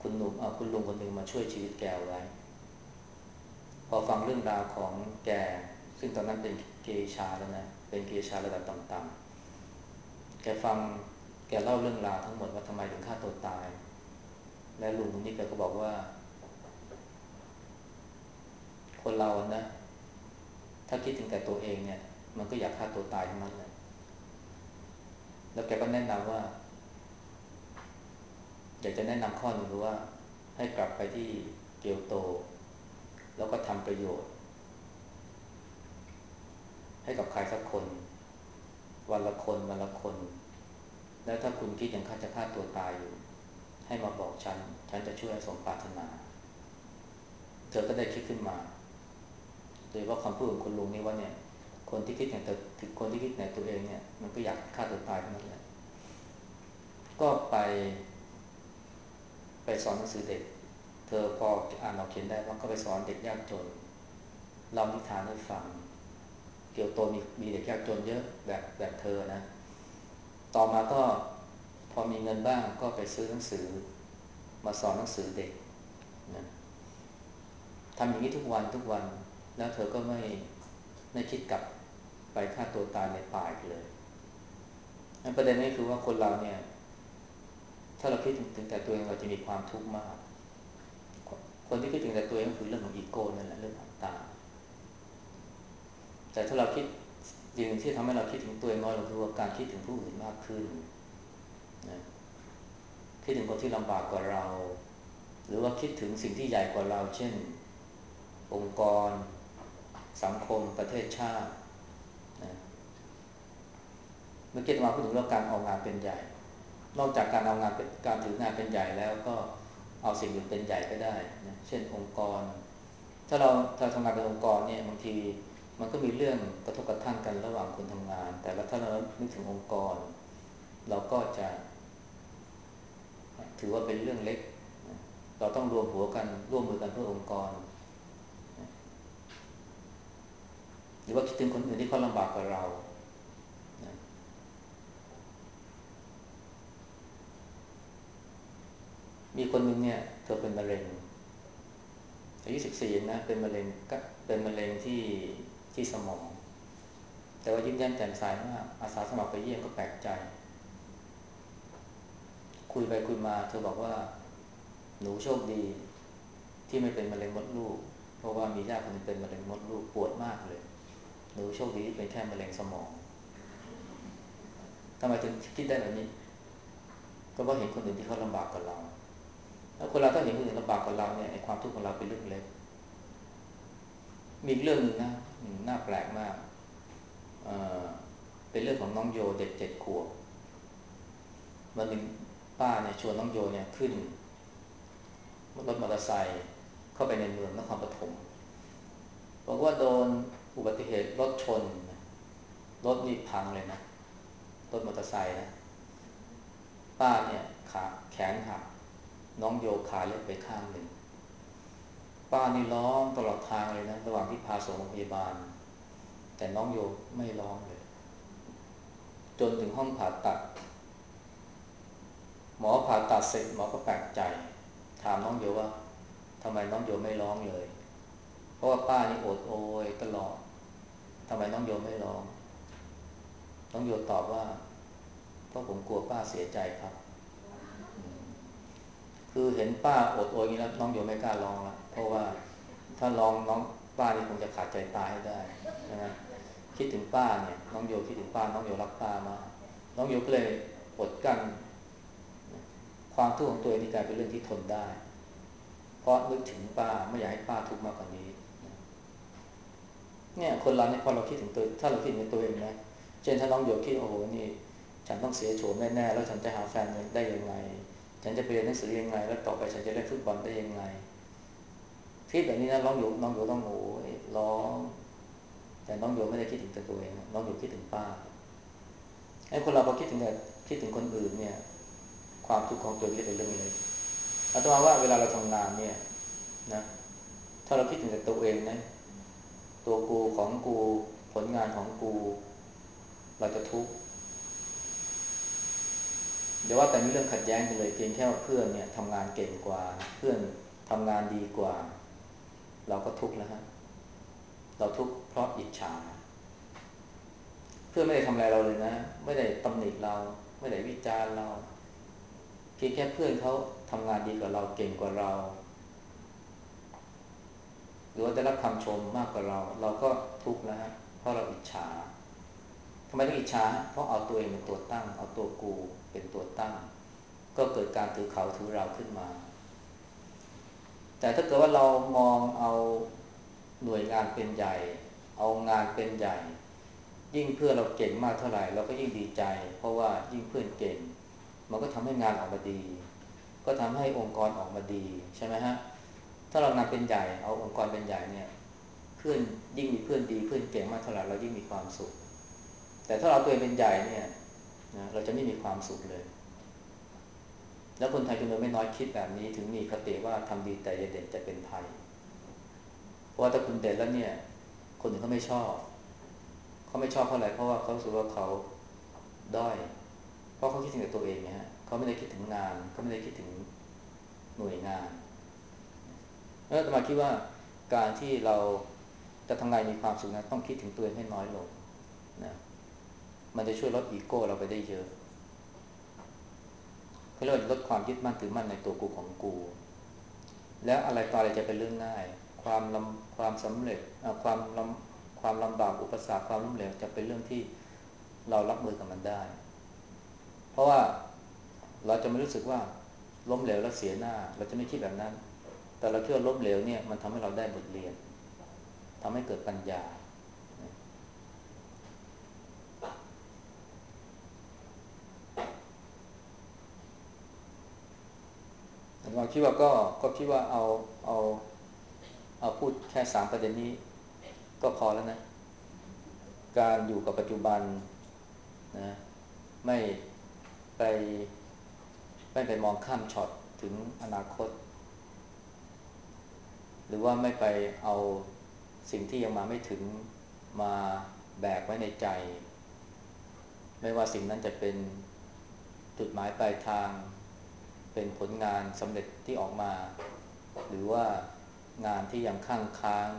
Speaker 1: คุณหนุ่มเอาคุณลุงคนหนึ่งมาช่วยชีวิตแกไว้พอฟังเรื่องราวของแกซึ่งตอนนั้นเป็นเกชาแล้วนะเป็นเกชาระดับต่ำๆแกฟังแกเล่าเรื่องราวทั้งหมดว่าทำไมถึงฆ่าตัวตายและลุงคนนี้แกก็บอกว่าคนเรานะถ้าคิดถึงแต่ตัวเองเนี่ยมันก็อยากฆ่าตัวตายทั้งนั้นเลยแล้วแกก็แนะนำว่าอยากจะแนะนำข้อหนึ่งคือว่าให้กลับไปที่เกียวโตแล้วก็ทำประโยชน์ให้กับใครสักคนวันละคนวันละคนแล้วถ้าคุณคิดอย่างฆ่าจะฆ่าตัวตายอยู่ให้มาบอกฉันฉันจะช่วยสมปรารถนาเธอก็ได้คิดขึ้นมาโดยว่าคำพูดของคุณลุงนี่ว่าเนี่ยคนที่คิดอย่างแต่ถึงคนที่คิดในตัวเองเนี่ยมันก็อยากฆ่าตัวตายทั้งนั้นแหละก็ไปไปสอนหนังสือเด็กเธอพออ่านออกเขียนได้ก็ไปสอนเด็กยากจนเล่านิทานให้ฟังเกียวโตมีมีเด็กยากจนเยอะแบบแบบเธอนะต่อมาก็พอมีเงินบ้างก็ไปซื้อหนังสือมาสอนหนังสือเด็กนะทำอย่างนี้ทุกวันทุกวันแล้วเธอก็ไม่ไม่คิดกลับไปฆ่าตัวตายในป่าอีกเลยประเด็นนี้คือว่าคนเราเนี่ยถ้าเราคิดถึงแต่ตัวเองเราจะมีความทุกข์มากคนที่คิดถึงแต่ตัวเองก็คือเรื่องของอีโก้นั่นแหละเรื่องอัตตาแต่ถ้าเราคิดสิ่งที่ทำให้เราคิดถึงตัวเองน้อยลงคือว่าการคิดถึงผู้อื่นมากขึ้นนะคิดถึงคนที่ลำบากกว่าเราหรือว่าคิดถึงสิ่งที่ใหญ่กว่าเราเช่นองค์กรสังคมประเทศชาตินะเมื่อกี้มาพูดถึงเรื่องการเอางานเป็นใหญ่นอกจากการเอางานการถืองานเป็นใหญ่แล้วก็เอาสิ่งอื่นเป็นใหญ่ก็ได้นะเช่นองค์กรถ้าเราถ้าทำงานเป็นองค์กรเนี่ยบางทีมันก็มีเรื่องกระทบกระทั่งกันระหว่างคนทำงานแต่ถ้าเรานึกถึงองค์กรเราก็จะถือว่าเป็นเรื่องเล็กเราต้องรวมหัวกันร่วมมือกันเพื่อองค์กรหรือว่าคิดถึงคนอื่นที่เขาลำบากกว่าเรามีคนหนึ่งเนี่ยเธอเป็นมะเร็งอายุสิบสี่นะเป็นมะเร็งก็เป็นมะเร็งที่ที่สมองแต่ว่ายิ้มแย้มแจ่มใสมากอาสาสมัครไปเยี่ยมก็แปลกใจคุยไปคุยมาเธอบอกว่าหนูโชคดีที่ไม่เป็นมะเร็งมดลูกเพราะว่ามีญาติคนนึงเป็นมะเร็งมดลูกปวดมากเลยหนูโชคดีที่เป็นแค่มะเร็งสมองทำไมถึงคิดได้แบบนี้ก็เพราะเห็นคนอื่นที่เขาลำบากกว่าเราแล้วคนเราถ้าเห็นคนอื่นลำบากกว่าเราเนี่ยไอ้ความทุกข์ของเราเป็นเรื่องเล็กมีเรื่องนึงนะน่าแปลกมากเเป็นเรื่องของน้องโยเด็กเจ็ดขวบวันหนึ่งป้าเนี่ยชวนน้องโยเนี่ยขึ้นรถมอเตอร์ไซค์เข้าไปในเมืองนครปฐมบอกว่าโดนอุบัติเหตุรถชนรถนี่พังเลยนะรถมอเตอร์ไซค์นะป้าเนี่ยขาแขนหักน้องโยขาเล็กไปข้างหนึ่งป้านี่ร้องตลอดทางเลยนะระหว่างที่พาส่งโรงพยาบาลแต่น้องโยไม่ร้องเลยจนถึงห้องผ่าตัดหมอผ่าตัดเสร็จหมอก็แปลกใจถามน้องโยว่าทำไมน้องโยไม่ร้องเลยเพราะว่าป้านี่โอดโอยตลอดทำไมน้องโยไม่ร้องน้องโยตอบว่าเพราะผมกลัวป้าเสียใจครับคือเห็นป้าโอดโอยอย่างนี้แล้วน้องโยไม่กล้าร้องแล้วเพราะว่าถ้าร้องน้องป้านี่คงจะขาดใจตายให้ได้นะคิดถึงป้าเนี่ยน้องโยคิดถึงป้าน้องโยรักป้ามากน้องโยก็เลยอดกั้นความทุกข์ของตัวเองที่กลายเป็นเรื่องที่ทนได้เพราะนึกถึงป้าไม่อยากให้ป้าทุกข์มากกว่านี้เนี่ยคนเราเนี่ยพอเราคิดถึงตัวถ้าเราคิดถึงตัวเองนะเช่นถ้าน้องโยคิดโอ้โหนี่ฉันต้องเสียโฉมแน่ๆแล้วฉันจะหาแฟนได้ยังไงฉันจะไปเรียนหนังสือยังไงแล้วต่อไปฉันจะเล่นฟุตบอลได้ยังไงคิดแบบนี้นะน้องโยน้องโยต้องโอ้ยร้องแต่น้องโยไม่ได้คิดถึงตัวเองน้องโยคิดถึงป้าไอ้คนเราพอคิดถึงแต่คิดถึงคนอื่นเนี่ยความทุกข์ของตัวเองเป็นเรื่องเล็กอาตมาว่าเวลาเราทำงานเนี่ยนะถ้าเราคิดถึงแต่ตัวเองนะตัวกูของกูผลงานของกูเราจะทุกข์เดี๋ยวว่าแต่มีเรื่องขัดแย้งกันเลยเพียงแค่ว่าเพื่อนเนี่ยทำงานเก่งกว่าเพื่อนทำงานดีกว่าเราก็ทุกข์แล้วฮะเราทุกข์เพราะอิจฉาเพื่อนไม่ได้ทำอะไรเราเลยนะไม่ได้ตำหนิเราไม่ได้วิจารณ์เราเพียงแค่เพื่อนเขาทำงานดีกว่าเราเก่งกว่าเราหรือว่าได้รับคำชมมากกว่าเราเราก็ทุกข์แล้วฮะเพราะเราอิจฉาทำไมต้องอิจฉาเพราะเอาตัวเองเป็นตัวตั้งเอาตัวกูเป็นตัวตั้งก็เกิดการถือเขาถือเราขึ้นมาแต่ถ้าเกิดว่าเรามองเอาหน่วยงานเป็นใหญ่เอางานเป็นใหญ่ยิ่งเพื่อนเราเก่งมากเท่าไหร่เราก็ยิ่งดีใจเพราะว่ายิ่งเพื่อนเก่งมันก็ทำให้งานออกมาดีก็ทำให้องค์กรออกมาดีใช่ไหมฮะถ้าเรางานเป็นใหญ่เอาองค์กรเป็นใหญ่เนี่ยเพื่อนยิ่งมีเพื่อนดีเพื่อนเก่งมากเท่าไหร่เรายิ่งมีความสุขแต่ถ้าเราตัวเองเป็นใหญ่เนี่ยนะเราจะไม่มีความสุขเลยแล้วคนไทยจำนวนไม่น้อยคิดแบบนี้ถึงมีคติว่าทำดีแต่อย่าเด่นจะเป็นภัยเพราะว่าถ้าคุณเด่นแล้วเนี่ยคนอื่นเขาไม่ชอบเขาไม่ชอบเพราะอะไรเพราะว่าเขารู้สึกว่าเขาด้อยเพราะเขาคิดถึงแต่ตัวเองนะฮะเขาไม่ได้คิดถึงงานเขาไม่ได้คิดถึงหน่วยงานแล้วอาตมาคิดว่าการที่เราจะทำงานมีความสุขนะต้องคิดถึงตัวเองให้น้อยลงนะมันจะช่วยลดอีโก้เราไปได้เยอะเขาเรียกว่าลดความยึดมั่นถือมั่นในตัวกูของกูแล้วอะไรต่ออะไรจะเป็นเรื่องง่ายความลำความสำเร็จความลำความลำบากอุปสรรคความล้มเหลวจะเป็นเรื่องที่เรารับมือกับมันได้เพราะว่าเราจะไม่รู้สึกว่าล้มเหลวแล้วเสียหน้าเราจะไม่คิดแบบนั้นแต่เราเชื่อล้มเหลวเนี่ยมันทำให้เราได้บทเรียนทำให้เกิดปัญญาเราคิดว่าก็ก็คิดว่าเอาเอาเอาพูดแค่สามประเด็นนี้ก็พอแล้วนะการอยู่กับปัจจุบันนะไม่ไปไม่ไปมองข้ามช็อตถึงอนาคตหรือว่าไม่ไปเอาสิ่งที่ยังมาไม่ถึงมาแบกไว้ในใจไม่ว่าสิ่งนั้นจะเป็นจุดหมายปลายทางเป็นผลงานสำเร็จที่ออกมาหรือว่างานที่ยังค้างค้าง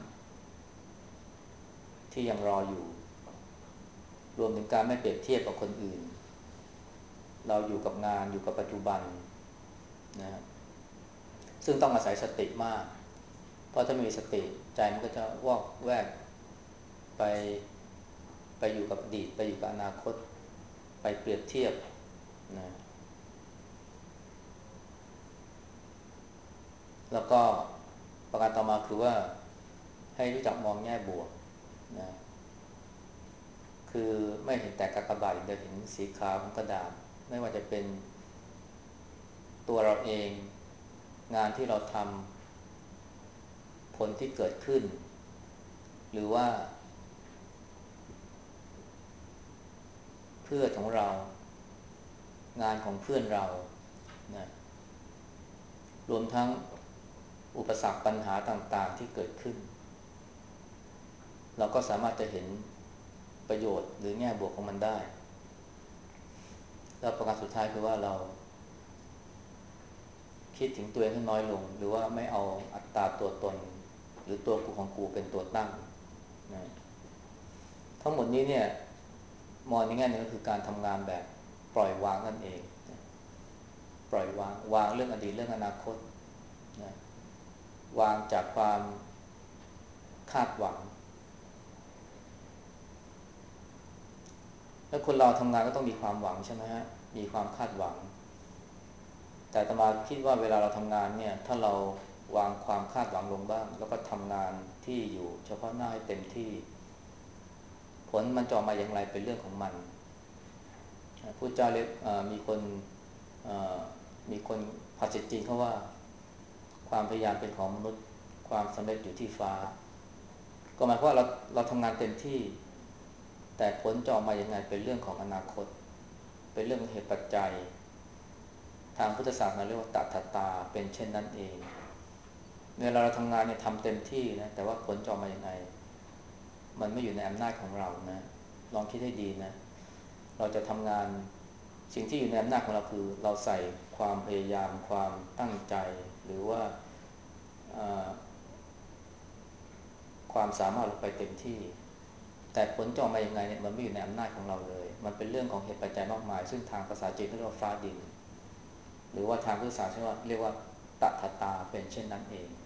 Speaker 1: ที่ยังรออยู่รวมถึงการไม่เปรียบเทียบกับคนอื่นเราอยู่กับงานอยู่กับปัจจุบันนะซึ่งต้องอาศัยสติมากเพราะถ้าไม่มีสติใจมันก็จะวอกแวกไปไปอยู่กับอดีตไปอยู่กับอนาคตไปเปรียบเทียบนะแล้วก็ประการต่อมาคือว่าให้รู้จักมองแง่บวกนะคือไม่เห็นแต่กากบาทอย่างเดียวเห็นสีขาวของกระดาษไม่ว่าจะเป็นตัวเราเองงานที่เราทำผลที่เกิดขึ้นหรือว่าเพื่อนของเรางานของเพื่อนเรานะรวมทั้งอุปสรรคปัญหาต่างๆที่เกิดขึ้นเราก็สามารถจะเห็นประโยชน์หรือแง่บวกของมันได้แล้วประการสุดท้ายคือว่าเราคิดถึงตัวเองให้น้อยลงหรือว่าไม่เอาอัตราตัวตนหรือตัวกูของกูเป็นตัวตั้งนะทั้งหมดนี้เนี่ยมองในแง่นึงก็คือการทำงานแบบปล่อยวางนั่นเองนะปล่อยวางวางเรื่องอดีตเรื่องอนาคตนะวางจากความคาดหวังแล้วคนเราทำงานก็ต้องมีความหวังใช่ไหมฮะมีความคาดหวังแต่อาตมาคิดว่าเวลาเราทำงานเนี่ยถ้าเราวางความคาดหวังลงบ้างแล้วก็ทำงานที่อยู่เฉพาะหน้าให้เต็มที่ผลมันจะออกมาอย่างไรเป็นเรื่องของมันพุทธเจ้าเรียกมีคนมีคนภาษิตจีนเขาว่าความพยายามเป็นของมนุษย์ความสำเร็จอยู่ที่ฟ้าก็หมายความว่าเราเราทำงานเต็มที่แต่ผลจะออกมาอย่างไรเป็นเรื่องของอนาคตเป็นเรื่องเหตุปัจจัยทางพุทธศาสนาเรียกว่าตถาตาเป็นเช่นนั้นเองเวลาเราทำงานเนี่ยทำเต็มที่นะแต่ว่าผลจะออกมาอย่างไรมันไม่อยู่ในอำนาจของเรานะลองคิดให้ดีนะเราจะทำงานสิ่งที่อยู่ในอำนาจของเราคือเราใส่ความพยายามความตั้งใจหรือว่าความสามารถลงไปเต็มที่แต่ผลจะออกมาอย่างไงเนี่ยมันไม่อยู่ในอำนาจของเราเลยมันเป็นเรื่องของเหตุปัจจัยมากมายซึ่งทางภาษาจีนเรียกว่าฟ้าดินหรือว่าทางภาษาใช้ว่าเรียกว่าตถาตาเป็นเช่นนั้นเอง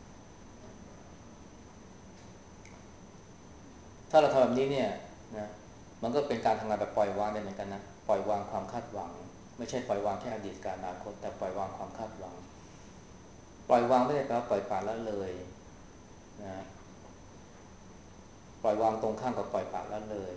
Speaker 1: ถ้าเราทำแบบนี้เนี่ยนะมันก็เป็นการทำงานแบบปล่อยวางได้เหมือนกันนะปล่อยวางความคาดหวังไม่ใช่ปล่อยวางแค่อดีตกับอนาคตแต่ปล่อยวางความคาดหวังปล่อยวางไม่ได้แปลว่าปล่อยปละละเลยนะปล่อยวางตรงข้ามกับปล่อยปละละเลย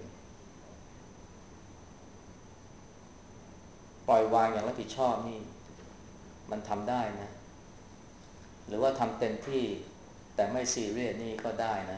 Speaker 1: ปล่อยวางอย่างรับผิดชอบนี่มันทำได้นะหรือว่าทำเต็มที่แต่ไม่ซีเรียสนี่ก็ได้นะ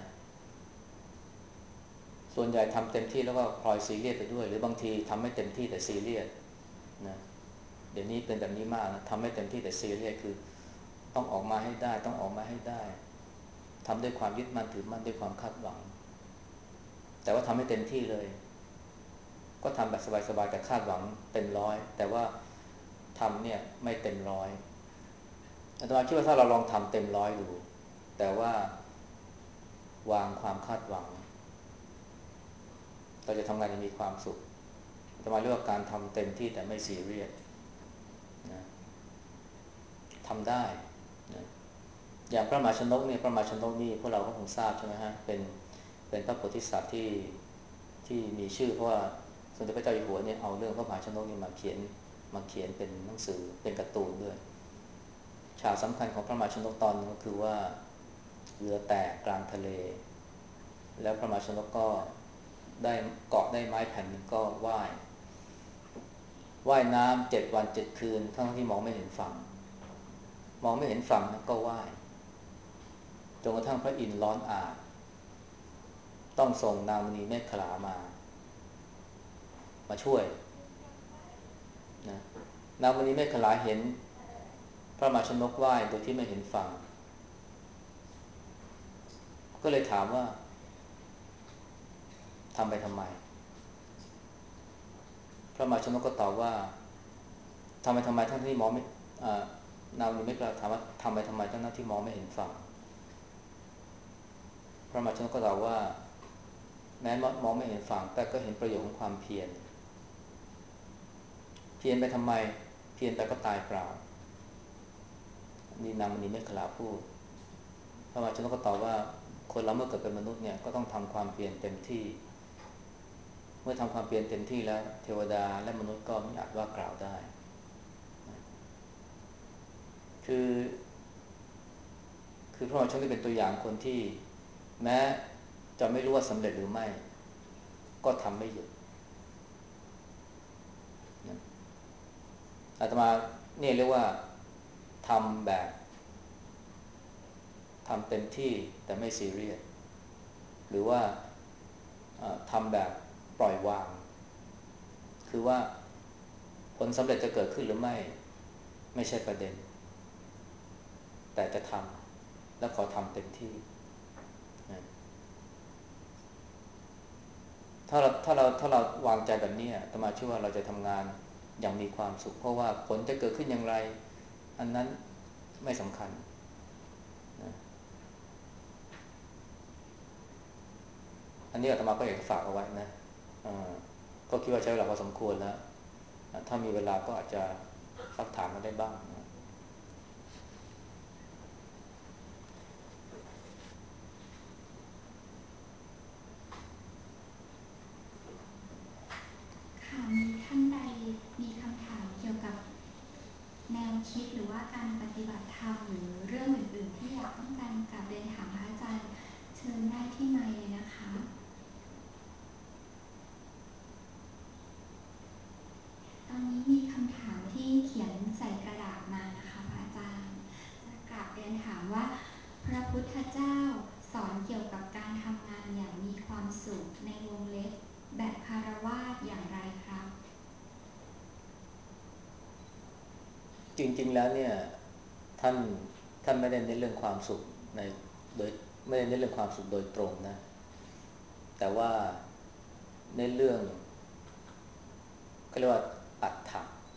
Speaker 1: ส่วนใหญ่ทำเต็มที่แล้วก็พลอยซีเรียสไปด้วยหรือบางทีทำไม่เต็มที่แต่ซีเรียสนะเดี๋ยวนี้เป็นแบบนี้มากนะทำไม่เต็มที่แต่ซีเรียสคือต้องออกมาให้ได้ต้องออกมาให้ได้ทำด้วยความยึดมั่นถือมั่นด้วยความคาดหวังแต่ว่าทำไม่เต็มที่เลยก็ทำแบบสบายๆแต่คาดหวังเต็มร้อยแต่ว่าทำเนี่ยไม่เต็มร้อยอาตมาคิดว่าถ้าเราลองทำเต็มร้อยดูแต่ว่าวางความคาดหวังเราจะทำงานอย่างมีความสุขอาตมาเรียกว่าการทำเต็มที่แต่ไม่ซีเรียสนะทำได้นะอย่างพระมหาชนกเนี่ยพระมหาชนกนี่พวกเราก็คงทราบใช่ไหมฮะเป็นเป็นพระโพธิสัตว์ที่ที่มีชื่อเพราะว่าสมเด็จพระเจ้าอยู่หัวเนี่ยเอาเรื่องพระมหาชนกนี่มาเขียนมาเขียนเป็นหนังสือเป็นการ์ตูนด้วยฉากสำคัญของพระมหาชนกตอนนึงก็คือว่าเรือแตกกลางทะเลแล้วพระมหาชนกก็ได้เกาะได้ไม้แผ่นนึงก็ว่ายว่ายน้ำเจ็ดวันเจ็ดคืนทั้งที่มองไม่เห็นฝั่งมองไม่เห็นฝั่งนะก็ว่ายจนกระทั่งพระอินทร์ร้อนอาต้องส่งนางมณีเมขลามามาช่วยนะนางมณีเมขลาเห็นพระมหาชนกว่ายโดยที่ไม่เห็นฝั่งก็เลยถามว่าทำไปทำไมพระมหาชนกก็ตอบว่าทำไปทำไมทั้งที่มองไม่นางมณีเมขลาถามว่าทำไปทำไมทั้งที่มองไม่เห็นฝั่งพระมหาชนกก็ตอบว่าแม้มองไม่เห็นฝั่งแต่ก็เห็นประโยชน์ของความเพียรเพียรไปทำไมเพียรไปก็ตายเปล่านี่นางมณีเมขลาพูดพระมหาชนกก็ตอบว่าคนเราเมื่อเกิดเป็นมนุษย์เนี่ยก็ต้องทำความเพียรเต็มที่เมื่อทำความเพียรเต็มที่แล้วเทวดาและมนุษย์ก็ไม่อาจว่ากล่าวได้คือคือพระมหาชนกเป็นตัวอย่างคนที่แม้จะไม่รู้ว่าสำเร็จหรือไม่ก็ทำไม่หยุดอาตมาเนี่ยเรียกว่าทำแบบทำเต็มที่แต่ไม่ซีเรียสหรือว่าทำแบบปล่อยวางคือว่าผลสำเร็จจะเกิดขึ้นหรือไม่ไม่ใช่ประเด็นแต่จะทำและขอทำเต็มที่นะถ้าเราถ้าเราถ้าเราวางใจแบบนี้อาตมาเชื่อว่าเราจะทำงานอย่างมีความสุขเพราะว่าผลจะเกิดขึ้นอย่างไรอันนั้นไม่สำคัญนะอันนี้อาตมาก็อยากจะฝากเอาไว้นะก็คิดว่าใช้เวลาพอสมควรแล้วถ้ามีเวลาก็อาจจะสักถามมาได้บ้างนะ
Speaker 2: ค่ะมีท่านใดมีคำถามเกี่ยวกับแนวคิดหรือว่าการปฏิบัติธรรมหรือเรื่องอื่นๆที่อยากต้องการกราบเรียนถามพระอาจารย์เชิญได้ที่ไมค์เลยนะคะตอนนี้มีคำถามที่เขียนใส่กระดาษมานะคะพระอาจารย์จะกราบเรียนถามว่าพระพุทธเจ้าสอนเกี่ยวกับการทำงานอย่างมีความสุขในวงเล็บแบบคารวะอย่างไรครับ
Speaker 1: จริงๆแล้วเนี่ยท่านท่านไม่ได้เน้นเรื่องความสุขในโดยไม่ได้เน้นเรื่องความสุขโดยตรงนะแต่ว่าเน้นเรื่องเขาเรียกว่าอัต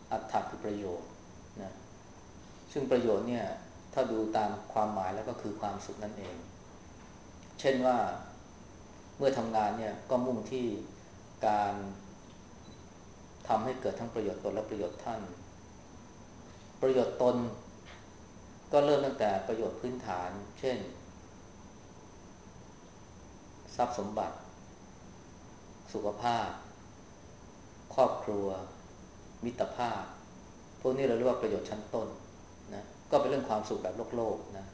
Speaker 1: อัตถะคือประโยชน์นะซึ่งประโยชน์เนี่ยถ้าดูตามความหมายแล้วก็คือความสุขนั่นเองเช่นว่าเมื่อทำงานเนี่ยก็มุ่งที่การทำให้เกิดทั้งประโยชน์ตนและประโยชน์ท่านประโยชน์ตนก็เริ่มตั้งแต่ประโยชน์พื้นฐานเช่นทรัพย์สมบัติสุขภาพครอบครัวมิตรภาพพวกนี้เราเรียกว่าประโยชน์ชั้นต้นนะก็เป็นเรื่องความสุขแบบโลกโลกนะ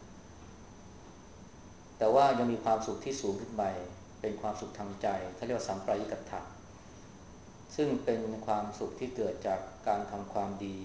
Speaker 1: แต่ว่ายังมีความสุขที่สูงขึ้นไปเป็นความสุขทางใจเขาเรียกว่าสัมปรายิกัตถะซึ่งเป็นความสุขที่เกิดจากการทำความดี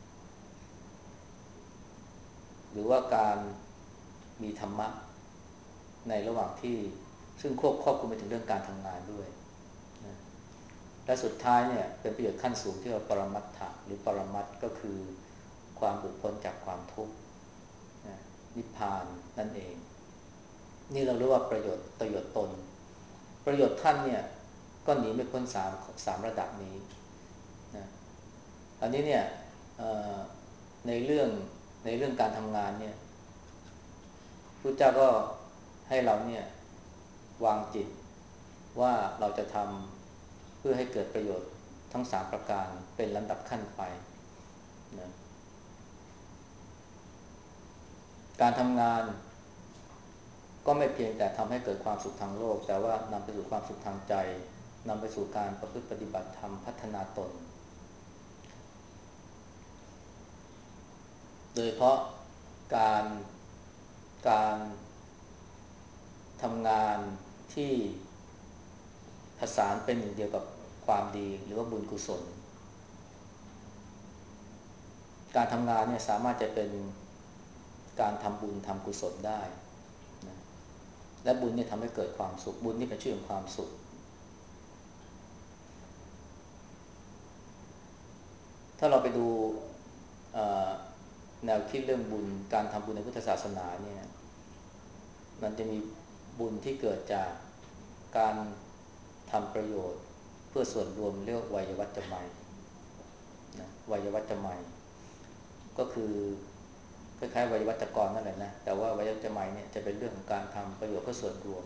Speaker 1: หรือว่าการมีธรรมะในระหว่างที่ซึ่งควบครอบคลุมไปถึงเรื่องการทำงานด้วยนะและสุดท้ายเนี่ยเป็นประโยชน์ขั้นสูงที่เราปรมัตถะหรือปรมัตถ์ก็คือความหลุดพ้นจากความทุกข์นะนิพพานนั่นเองนี่เราเรียกว่าประโยชน์ประโยชน์ตนประโยชน์ท่านเนี่ยก็หนีไม่พ้นสามสามระดับนี้นะอันนี้เนี่ยในเรื่องในเรื่องการทำงานเนี่ยพุทธเจ้าก็ให้เราเนี่ยวางจิตว่าเราจะทำเพื่อให้เกิดประโยชน์ทั้งสามประการเป็นลำดับขั้นไปนะการทำงานก็ไม่เพียงแต่ทำให้เกิดความสุขทางโลกแต่ว่านำไปสู่ความสุขทางใจนำไปสู่การประพฤติปฏิบัติธรรมพัฒนาตนโดยเฉพาะการการทำงานที่ผสานเป็นหนึ่งเดียวกับความดีหรือว่าบุญกุศลการทำงานเนี่ยสามารถจะเป็นการทำบุญทำกุศลได้นะและบุญเนี่ยทำให้เกิดความสุขบุญนี่เป็นชื่อของความสุขถ้าเราไปดูแนวคิดเรื่องบุญการทำบุญในพุทธศาสนาเนี่ยมันจะมีบุญที่เกิดจากการทำประโยชน์เพื่อส่วนรวมเรียกว่าวัยวัจจะไมยนะวัยวัจจะไมยก็คือคล้ายๆวัยวัจกรนั่นแหละนะแต่ว่าวัยวัจจะไมยเนี่ยจะเป็นเรื่องของการทำประโยชน์เพื่อส่วนรวม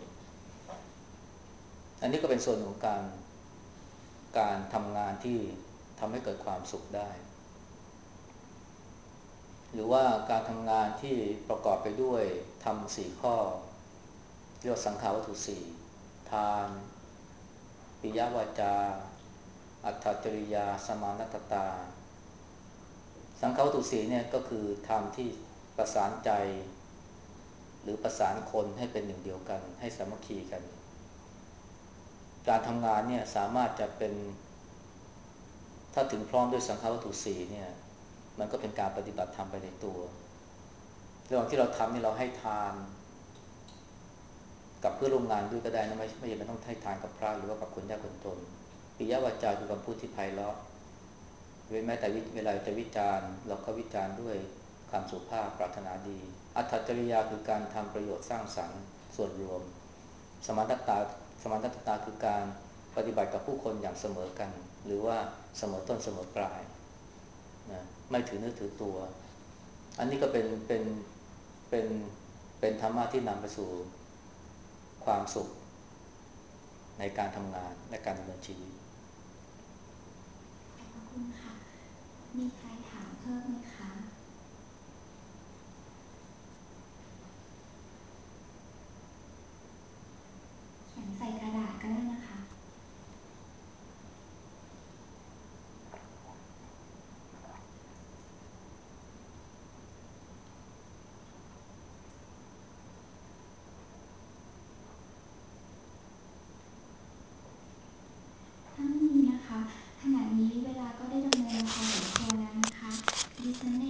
Speaker 1: อันนี้ก็เป็นส่วนของการการทำงานที่ทำให้เกิดความสุขได้หรือว่าการทำงานที่ประกอบไปด้วยทำสี่ข้อเรียกว่าสังขาวัตถุสี่ทานปิยวาจาอัตถจริยาสมานัตตาสังขาวัตถุสี่เนี่ยก็คือธรรมที่ประสานใจหรือประสานคนให้เป็นหนึ่งเดียวกันให้สามัคคีกันการทำงานเนี่ยสามารถจะเป็นถ้าถึงพร้อมด้วยสังขาวัตถุสี่เนี่ยมันก็เป็นการปฏิบัติธรรมไปในตัวระหว่างที่เราทำนี่เราให้ทานกับเพื่อนร่วมงานด้วยก็ได้นะไม่ไม่จำเป็นต้องให้ทานกับพระหรือว่ากับคนยากคนจนปิยวาจาคือคำพูดที่ไพเราะเว้นแม้แต่เวลาจะวิจารณ์เราก็วิจารณ์ด้วยคำสุภาพปรารถนาดีอัตถจริยาคือการทำประโยชน์สร้างสรรค์ส่วนรวมสมานตตาสมานตตาคือการปฏิบัติกับผู้คนอย่างเสมอกันหรือว่าเสมอต้นเสมอปลายนะไม่ถือเนื้อถือตัวอันนี้ก็เป็นเป็นเป็นเป็นธรรมะที่นำไปสู่ความสุขในการทำงานและการดำเนินชีวิต
Speaker 2: ขอบคุณค่ะมีใครถามเพิ่มไหม